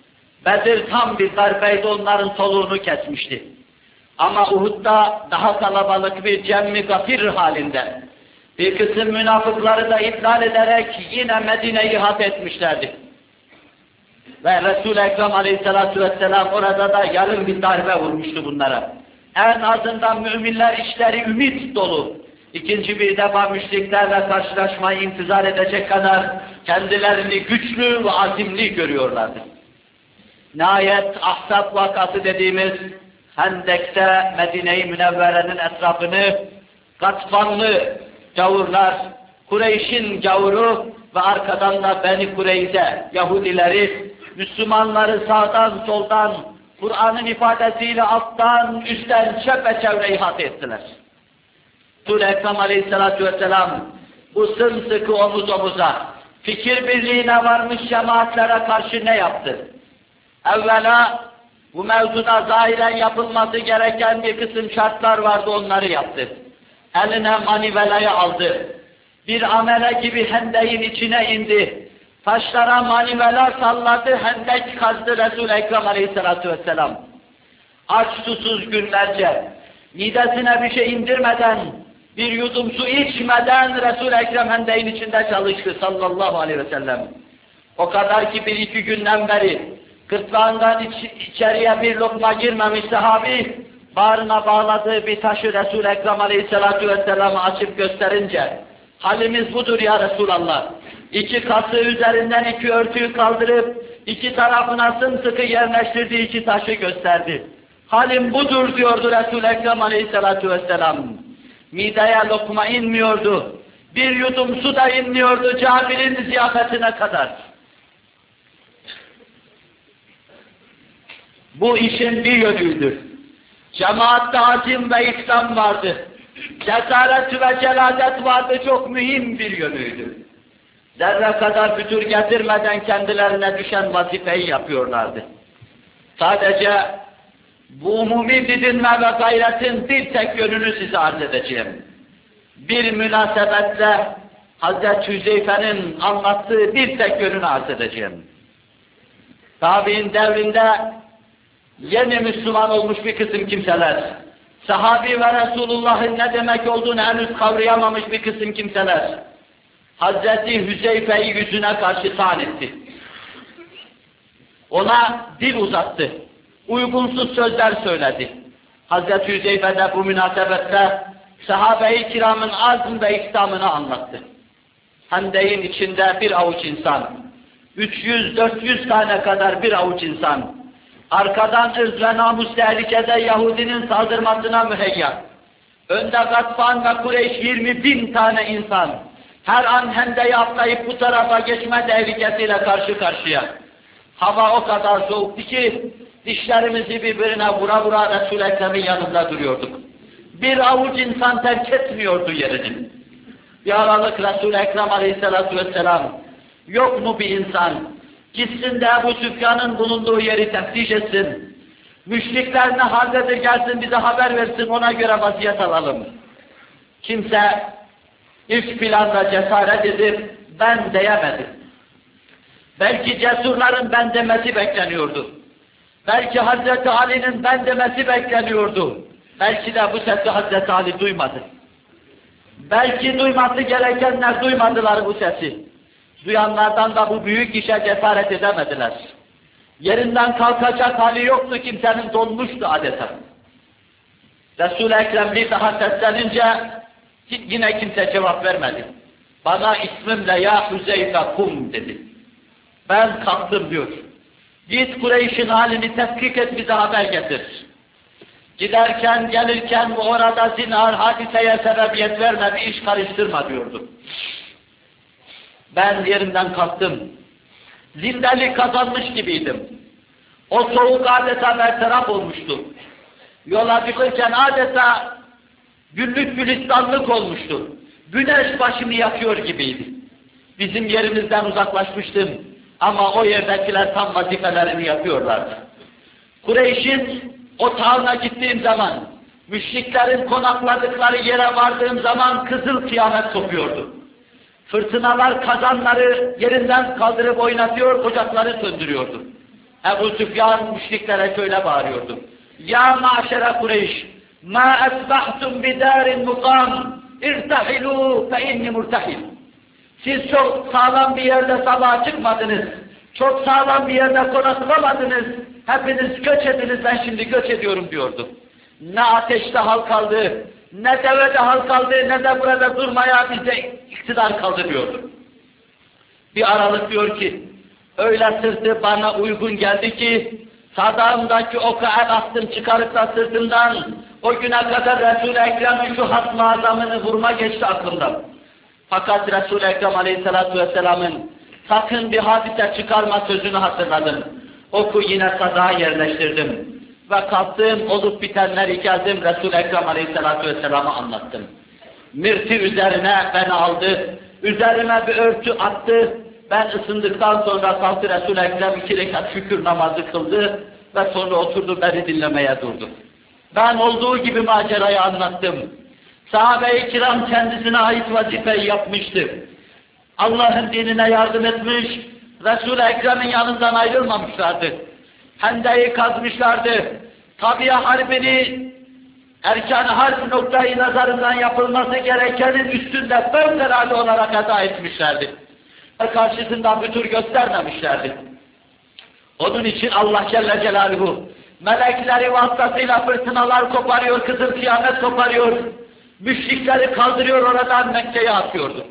Bedir tam bir darbeydi, onların soluğunu kesmişti. Ama Uhud'da daha kalabalık bir cemmi gafir halinde bir kısım münafıkları da iptal ederek yine Medine'yi hat etmişlerdi. Ve Resul-i Ekrem Aleyhisselatü Vesselam orada da yarım bir darbe vurmuştu bunlara. En azından müminler işleri ümit dolu. İkinci bir defa müşriklerle karşılaşmayı intizar edecek kadar kendilerini güçlü ve azimli görüyorlardı. Nihayet Ahzab vakası dediğimiz Hendek'te Medine-i Münevvere'nin etrafını Gatfanlı gavurlar, Kureyş'in gavuru ve arkadan da Beni Kureyze, Yahudileri, Müslümanları sağdan soldan, Kur'an'ın ifadesiyle alttan, üstten çepeçevre ihate ettiler. Resul-i Ekrem Aleyhisselatü Vesselam bu sımsıkı omuz omuza, fikir birliğine varmış cemaatlere karşı ne yaptı? Evvela bu mevzuda zahiren yapılması gereken bir kısım şartlar vardı, onları yaptı. Eline manivelayı aldı. Bir amele gibi hendeğin içine indi. Taşlara maniveler salladı, hendek kazdı Resul-i Ekrem Aleyhisselatü Vesselam. Aç susuz günlerce, midesine bir şey indirmeden, bir yudum su içmeden Resul-i Ekrem hendeğin içinde çalıştı sallallahu aleyhi ve sellem. O kadar ki bir iki günden beri gırtlağından iç, içeriye bir lokma girmemiş sahabi, bağrına bağladığı bir taşı Resul-i Ekrem Aleyhisselatü Vesselam'ı açıp gösterince, halimiz budur ya Resulallah. İki kası üzerinden iki örtüyü kaldırıp, iki tarafına sımsıkı yerleştirdiği iki taşı gösterdi. Halim budur diyordu Resul-i Ekrem Aleyhisselatü Vesselam. Mideye lokma inmiyordu. Bir yudum su da inmiyordu Cabir'in ziyafetine kadar. Bu işin bir yönüydü. Cemaatte azim ve İslam vardı. Cesaret ve celadet vardı, çok mühim bir yönüydü. Zerre kadar fütur getirmeden kendilerine düşen vazifeyi yapıyorlardı. Sadece bu umumi didinme ve gayretin bir tek yönünü size arz edeceğim. Bir münasebetle Hazreti Hüzeyfe'nin anlattığı bir tek yönünü arz edeceğim. Tabi'in devrinde yeni Müslüman olmuş bir kısım kimseler, sahabi ve Resulullah'ın ne demek olduğunu henüz kavrayamamış bir kısım kimseler, Hazreti Hüzeyfe'yi yüzüne karşı taan etti. Ona dil uzattı. Uygunsuz sözler söyledi. Hazreti Hüzeyfe de bu münasebette sahabe-i kiramın azm ve ihtamını anlattı. Hendeğin içinde bir avuç insan, üç yüz dört yüz tane kadar bir avuç insan, arkadan ırz ve namus tehlikede Yahudinin saldırmasına müheyya. Önde Gatfan ve Kureyş yirmi bin tane insan, her an hendeyi atlayıp bu tarafa geçme tehlikesiyle karşı karşıya. Hava o kadar soğuktu ki, dişlerimizi birbirine vura vura Resul-i Ekrem'in yanında duruyorduk. Bir avuç insan terk etmiyordu yerini. Bir aralık Resul-i Ekrem Aleyhisselatü Vesselam, yok mu bir insan, gitsin de Ebu Süfyan'ın bulunduğu yeri teftiş etsin, müşrikler ne haldedir gelsin bize haber versin, ona göre vaziyet alalım. Kimse ilk planda cesaret edip ben diyemedi. Belki cesurların ben demesi bekleniyordu. Belki Hazreti Ali'nin ben demesi bekleniyordu. Belki de bu sesi Hazreti Ali duymadı. Belki duyması gerekenler duymadılar bu sesi. Duyanlardan da bu büyük işe cesaret edemediler. Yerinden kalkacak hali yoktu, kimsenin donmuştu adeta. Resul-i Ekrem bir daha seslenince yine kimse cevap vermedi. Bana ismimle ya Hüzeyfe kum dedi. Ben kalktım diyor. Git Kureyş'in halini tetkik et, bize haber getir. Giderken gelirken orada zinhar hadiseye sebebiyet verme, bir iş karıştırma diyordu. Ben yerimden kalktım. Zindelik kazanmış gibiydim. O soğuk adeta bertaraf olmuştu. Yola çıkırken adeta güllük gülistanlık olmuştu. Güneş başımı yakıyor gibiydi. Bizim yerimizden uzaklaşmıştım. Ama o yerdekiler tam vazifelerini yapıyorlardı. Kureyş'in o tağına gittiğim zaman, müşriklerin konakladıkları yere vardığım zaman kızıl kıyamet kopuyordu. Fırtınalar kazanları yerinden kaldırıp oynatıyor, ocakları söndürüyordu. Ebu Süfyan müşriklere şöyle bağırıyordu. Ya maşere Kureyş, ma esbahtum bidarin mukam, irtahilu fe inni murtahil. Siz çok sağlam bir yerde sabaha çıkmadınız. Çok sağlam bir yerde konaklamadınız. Hepiniz göç ediniz, ben şimdi göç ediyorum diyordu. Ne ateşte hal kaldı, ne devede hal kaldı, ne de burada durmaya bize iktidar kaldı diyordu. Bir aralık diyor ki, öyle sırtı bana uygun geldi ki, sadağımdaki oku el attım çıkarıp da sırtımdan, o güne kadar Resul-i Ekrem'in şu hasm-ı azamını vurma geçti aklımdan. Fakat Resul-i Ekrem Aleyhisselatü Vesselam'ın sakın bir hadise çıkarma sözünü hatırladım. Oku yine sadağa yerleştirdim. Ve kalktım, olup bitenleri geldim, Resul-i Ekrem Aleyhisselatü Vesselam'a anlattım. Mirti üzerine beni aldı, üzerime bir örtü attı. Ben ısındıktan sonra kalktı Resul-i Ekrem iki rekat şükür namazı kıldı ve sonra oturdu beni dinlemeye durdu. Ben olduğu gibi macerayı anlattım. Sahabe-i kiram kendisine ait vazifeyi yapmıştı. Allah'ın dinine yardım etmiş, Resul-i Ekrem'in yanından ayrılmamışlardı. Hendeyi kazmışlardı. Tabiye harbini, erkan harp noktayı nazarından yapılması gerekenin üstünde fevkalade olarak eda etmişlerdi. Karşısında bir tür göstermemişlerdi. Onun için Allah Celle Celaluhu melekleri vasıtasıyla fırtınalar koparıyor, kızıl kıyamet koparıyor, müşrikleri kaldırıyor, oradan Mekke'ye atıyordu.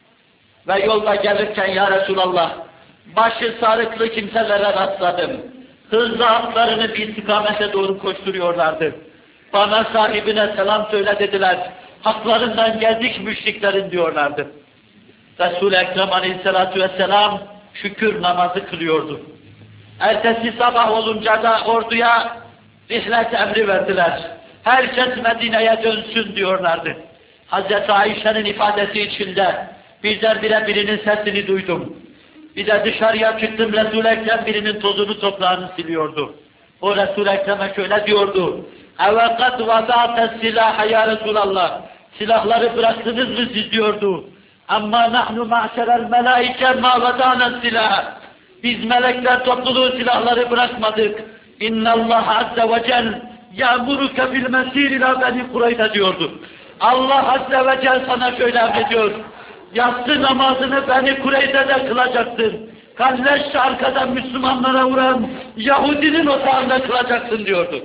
Ve yolda gelirken ya Resulallah, başı sarıklı kimselere rastladım. Hızlı atlarını bir istikamete doğru koşturuyorlardı. Bana sahibine selam söyle dediler. Haklarından geldik müşriklerin diyorlardı. Resul-i Ekrem Aleyhisselatü Vesselam şükür namazı kılıyordu. Ertesi sabah olunca da orduya rihlet emri verdiler. Herkes Medine'ye dönsün diyorlardı. Hazreti Ayşe'nin ifadesi içinde birdenbire birinin sesini duydum. Bir de dışarıya çıktım, Resul-i Ekrem birinin tozunu toprağını siliyordu. O Resul-i Ekrem'e şöyle diyordu. اَوَقَدْ وَضَعْتَ السِّلَاحَ ya Resulallah. Silahları bıraktınız mı siz diyordu. Ama nahnu ma'şerel melaike ma vadana silah. Biz melekler topluluğu silahları bırakmadık. İnnallah azze ve cel ya'muruke bil mesir ila beni Kureyza diyordu. Allah azze ve cel sana şöyle emrediyor. Yatsı namazını Beni Kureyze'de kılacaksın. Kalleş arkadan Müslümanlara vuran Yahudinin otağında kılacaksın diyordu.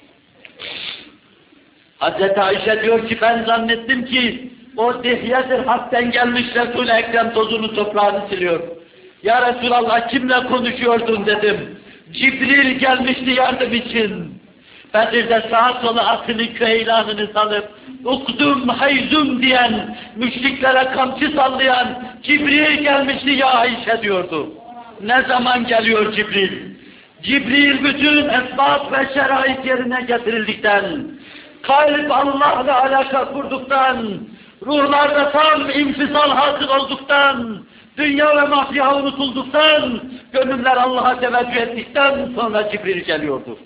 Hazreti Ayşe diyor ki ben zannettim ki o dihyedir hakten gelmiş Resul-i Ekrem tozunu toprağını siliyor. Ya Resulallah kimle konuşuyordun dedim. Cibril gelmişti yardım için. Bedir'de sağa sola atını köylanını salıp ukdum hayzum diyen, müşriklere kamçı sallayan Cibril gelmişti ya Ayşe diyordu. Ne zaman geliyor Cibril? Cibril bütün esbab ve şerait yerine getirildikten, kalp Allah'la alaka kurduktan, ruhlarda tam infisal hasıl olduktan, dünya ve mafya unutulduktan, gönüller Allah'a teveccüh ettikten sonra Cibril geliyordu.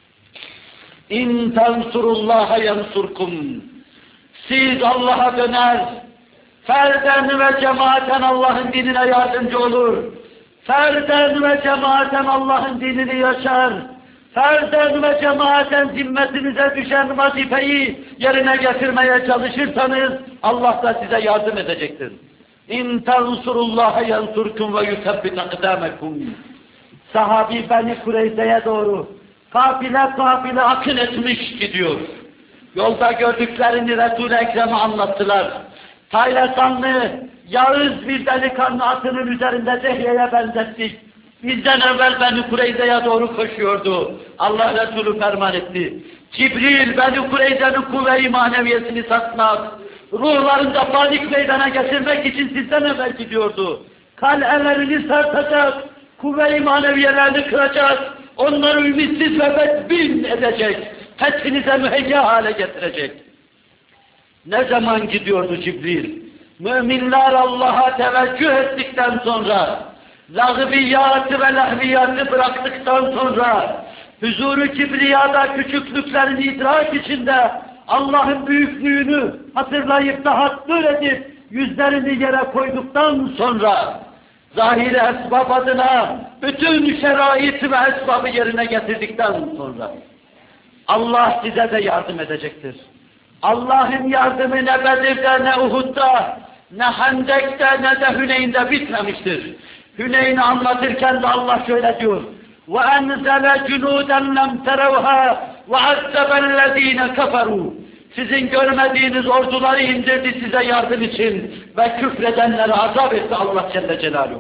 İn tensurullaha yansurkum. Siz Allah'a döner, ferden ve cemaaten Allah'ın dinine yardımcı olur. Ferden ve cemaaten Allah'ın dinini yaşar. Ferden ve cemaaten zimmetinize düşen vazifeyi yerine getirmeye çalışırsanız Allah da size yardım edecektir. İn tensurullaha yansurkum ve yusabbit akdamekum. Sahabi Beni Kureyze'ye doğru kafile kafile akın etmiş gidiyor. Yolda gördüklerini Resul-i Ekrem'e anlattılar. Taylasanlı, Yağız bir delikanlı atının üzerinde Dehye'ye benzettik. Bizden evvel Beni Kureyze'ye doğru koşuyordu. Allah Resulü ferman etti. Cibril Beni Kureyze'nin kuvve-i maneviyesini satmak, ruhlarında panik meydana getirmek için sizden evvel gidiyordu. Kalelerini sartacak, kuvve-i maneviyelerini kıracak, onları ümitsiz ve bedbin edecek, fethinize müheyya hale getirecek. Ne zaman gidiyordu Cibril? Müminler Allah'a teveccüh ettikten sonra, lağviyatı ve lehviyatı bıraktıktan sonra, huzuru kibriyada küçüklüklerini idrak içinde, Allah'ın büyüklüğünü hatırlayıp tahakkür edip, yüzlerini yere koyduktan sonra, zahiri esbab adına bütün şerait ve esbabı yerine getirdikten sonra Allah size de yardım edecektir. Allah'ın yardımı ne Bedir'de, ne Uhud'da, ne Hendek'te, ne de Hüneyn'de bitmemiştir. Hüneyn'i anlatırken de Allah şöyle diyor: وَاَنْزَلَ جُنُودًا لَمْ تَرَوْهَا وَعَذَّبَ الَّذ۪ينَ كَفَرُوا Sizin görmediğiniz orduları indirdi size yardım için ve küfredenleri azap etti Allah Celle Celaluhu.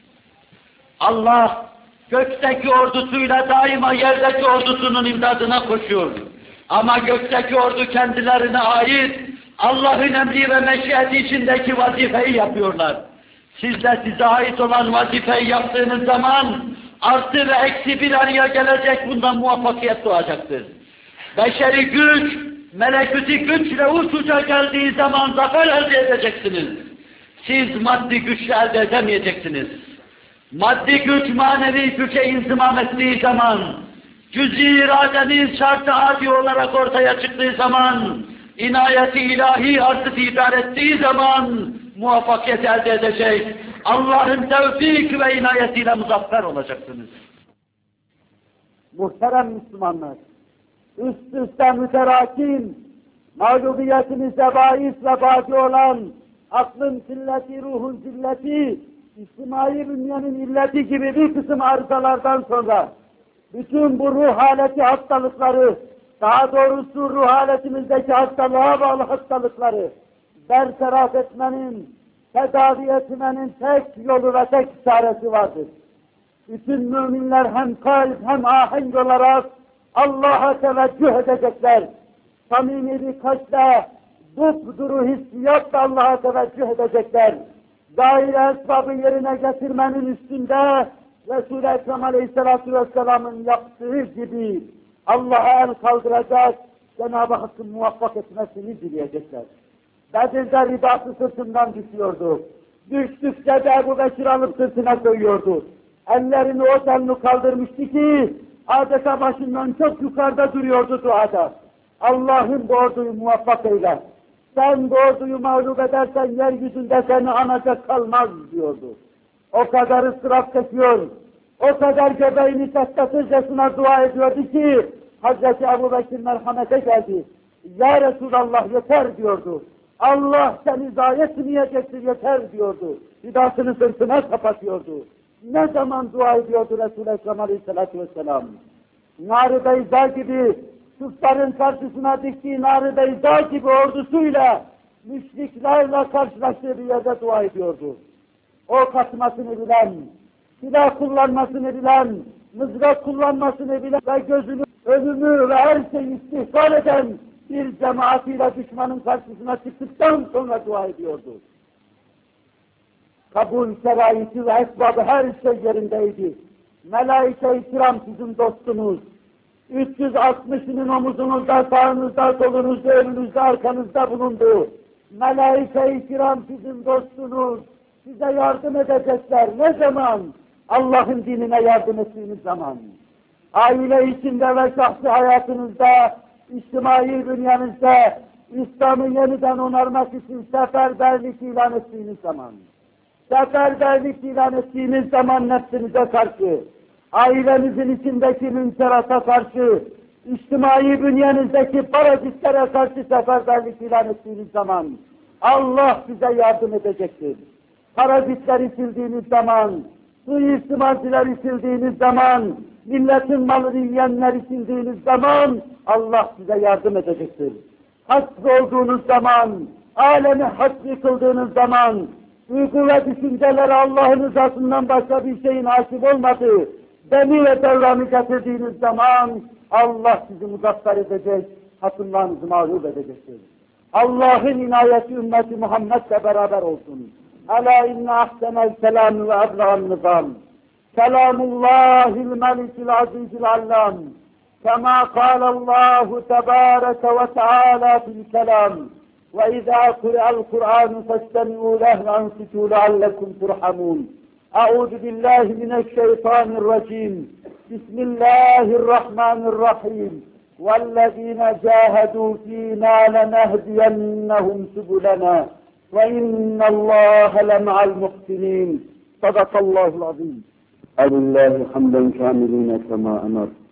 Allah gökteki ordusuyla daima yerdeki ordusunun imdadına koşuyor. Ama gökteki ordu kendilerine ait Allah'ın emri ve meşiyeti içindeki vazifeyi yapıyorlar. Siz de size ait olan vazifeyi yaptığınız zaman artı ve eksi bir araya gelecek, bundan muvaffakiyet doğacaktır. Beşeri güç, melekuti güçle uç uca geldiği zaman zafer elde edeceksiniz. Siz maddi güçle elde edemeyeceksiniz. Maddi güç manevi güce inzimam ettiği zaman, cüz-i iradeniz şart-ı adi olarak ortaya çıktığı zaman, inayeti ilahi artık idare ettiği zaman muvaffakiyet elde edecek, Allah'ın tevfik ve inayetiyle muzaffer olacaksınız. Muhterem Müslümanlar, üst üste müterakim, mağlubiyetinize bahis ve baki olan aklın zilleti, ruhun zilleti, içtimai bünyenin illeti gibi bir kısım arızalardan sonra bütün bu ruh haleti hastalıkları, daha doğrusu ruh haletimizdeki hastalığa bağlı hastalıkları bertaraf etmenin, tedavi etmenin tek yolu ve tek çaresi vardır. Bütün müminler hem kalp hem ahenk olarak Allah'a teveccüh edecekler. Samimi bir kalple, dupduru hissiyatla Allah'a teveccüh edecekler. Daire esbabı yerine getirmenin üstünde Resul-i Ekrem Aleyhisselatü Vesselam'ın yaptığı gibi Allah'a el kaldıracak, Cenab-ı Hakk'ın muvaffak etmesini dileyecekler. Bedir'de ribatı sırtından düşüyordu. Düştükçe de Ebu Bekir alıp sırtına koyuyordu. Ellerini o denli kaldırmıştı ki adeta başından çok yukarıda duruyordu duada. Allah'ım bu orduyu muvaffak eyle. Sen bu orduyu mağlup edersen yeryüzünde seni anacak kalmaz diyordu. O kadar ıstırap çekiyor, o kadar göbeğini testasırcasına dua ediyordu ki Hazreti Ebu Bekir merhamete geldi. Ya Resulallah yeter diyordu. Allah seni zayi etmeyecektir yeter diyordu. Hidasını sırtına kapatıyordu. Ne zaman dua ediyordu Resul-i Ekrem Aleyhisselatü Vesselam? Nar-ı Beyza gibi, Küffarın karşısına diktiği Nar-ı Beyza gibi ordusuyla, müşriklerle karşılaştığı bir yerde dua ediyordu. O katmasını bilen, silah kullanmasını bilen, mızrak kullanmasını bilen ve gözünü, ölümü ve her şeyi istihbar eden bir cemaatiyle düşmanın karşısına çıktıktan sonra dua ediyordu. Kabul şeraiti ve esbabı her şey yerindeydi. Melaike-i kiram sizin dostunuz. üç yüz altmışının omuzunuzda, sağınızda, solunuzda, önünüzde, arkanızda bulundu. Melaike-i kiram sizin dostunuz. Size yardım edecekler. Ne zaman? Allah'ın dinine yardım ettiğiniz zaman. Aile içinde ve şahsi hayatınızda, içtimai dünyanızda İslam'ı yeniden onarmak için seferberlik ilan ettiğiniz zaman. Seferberlik ilan ettiğiniz zaman nefsinize karşı, ailenizin içindeki münkerata karşı, içtimai bünyenizdeki parazitlere karşı seferberlik ilan ettiğiniz zaman Allah size yardım edecektir. Parazitleri sildiğiniz zaman, suistimalcileri sildiğiniz zaman, milletin malını yiyenleri sildiğiniz zaman Allah size yardım edecektir. Haksız olduğunuz zaman, alemi haksız kıldığınız zaman, duygu ve düşünceleri Allah'ın rızasından başka bir şeyin hakim olmadığı, beni ve devranı getirdiğiniz zaman Allah sizi muzaffer edecek, hasımlarınızı mağlup edecektir. Allah'ın inayeti ümmeti Muhammed'le beraber olsun. Ela inne ahsenel kelam ve ebla'n nizam. Kelamullahil melikil azizil allam. Kema kâlallahu tebâreke ve teâlâ fil kelam. Ve izâ kure'al Kur'anu festemi'û leh ve ansitû leallekum turhamûn. Eûzu billahi mineşşeytanirracim. Bismillahirrahmanirrahim. وَالَّذ۪ينَ جَاهَدُوا ف۪ينَا لَنَهْدِيَنَّهُمْ سُبُلَنَا وَاِنَّ اللّٰهَ لَمَعَ الْمُحْسِنِينَ صدق الله العظيم. ألله حمدا كاملين كما أمر.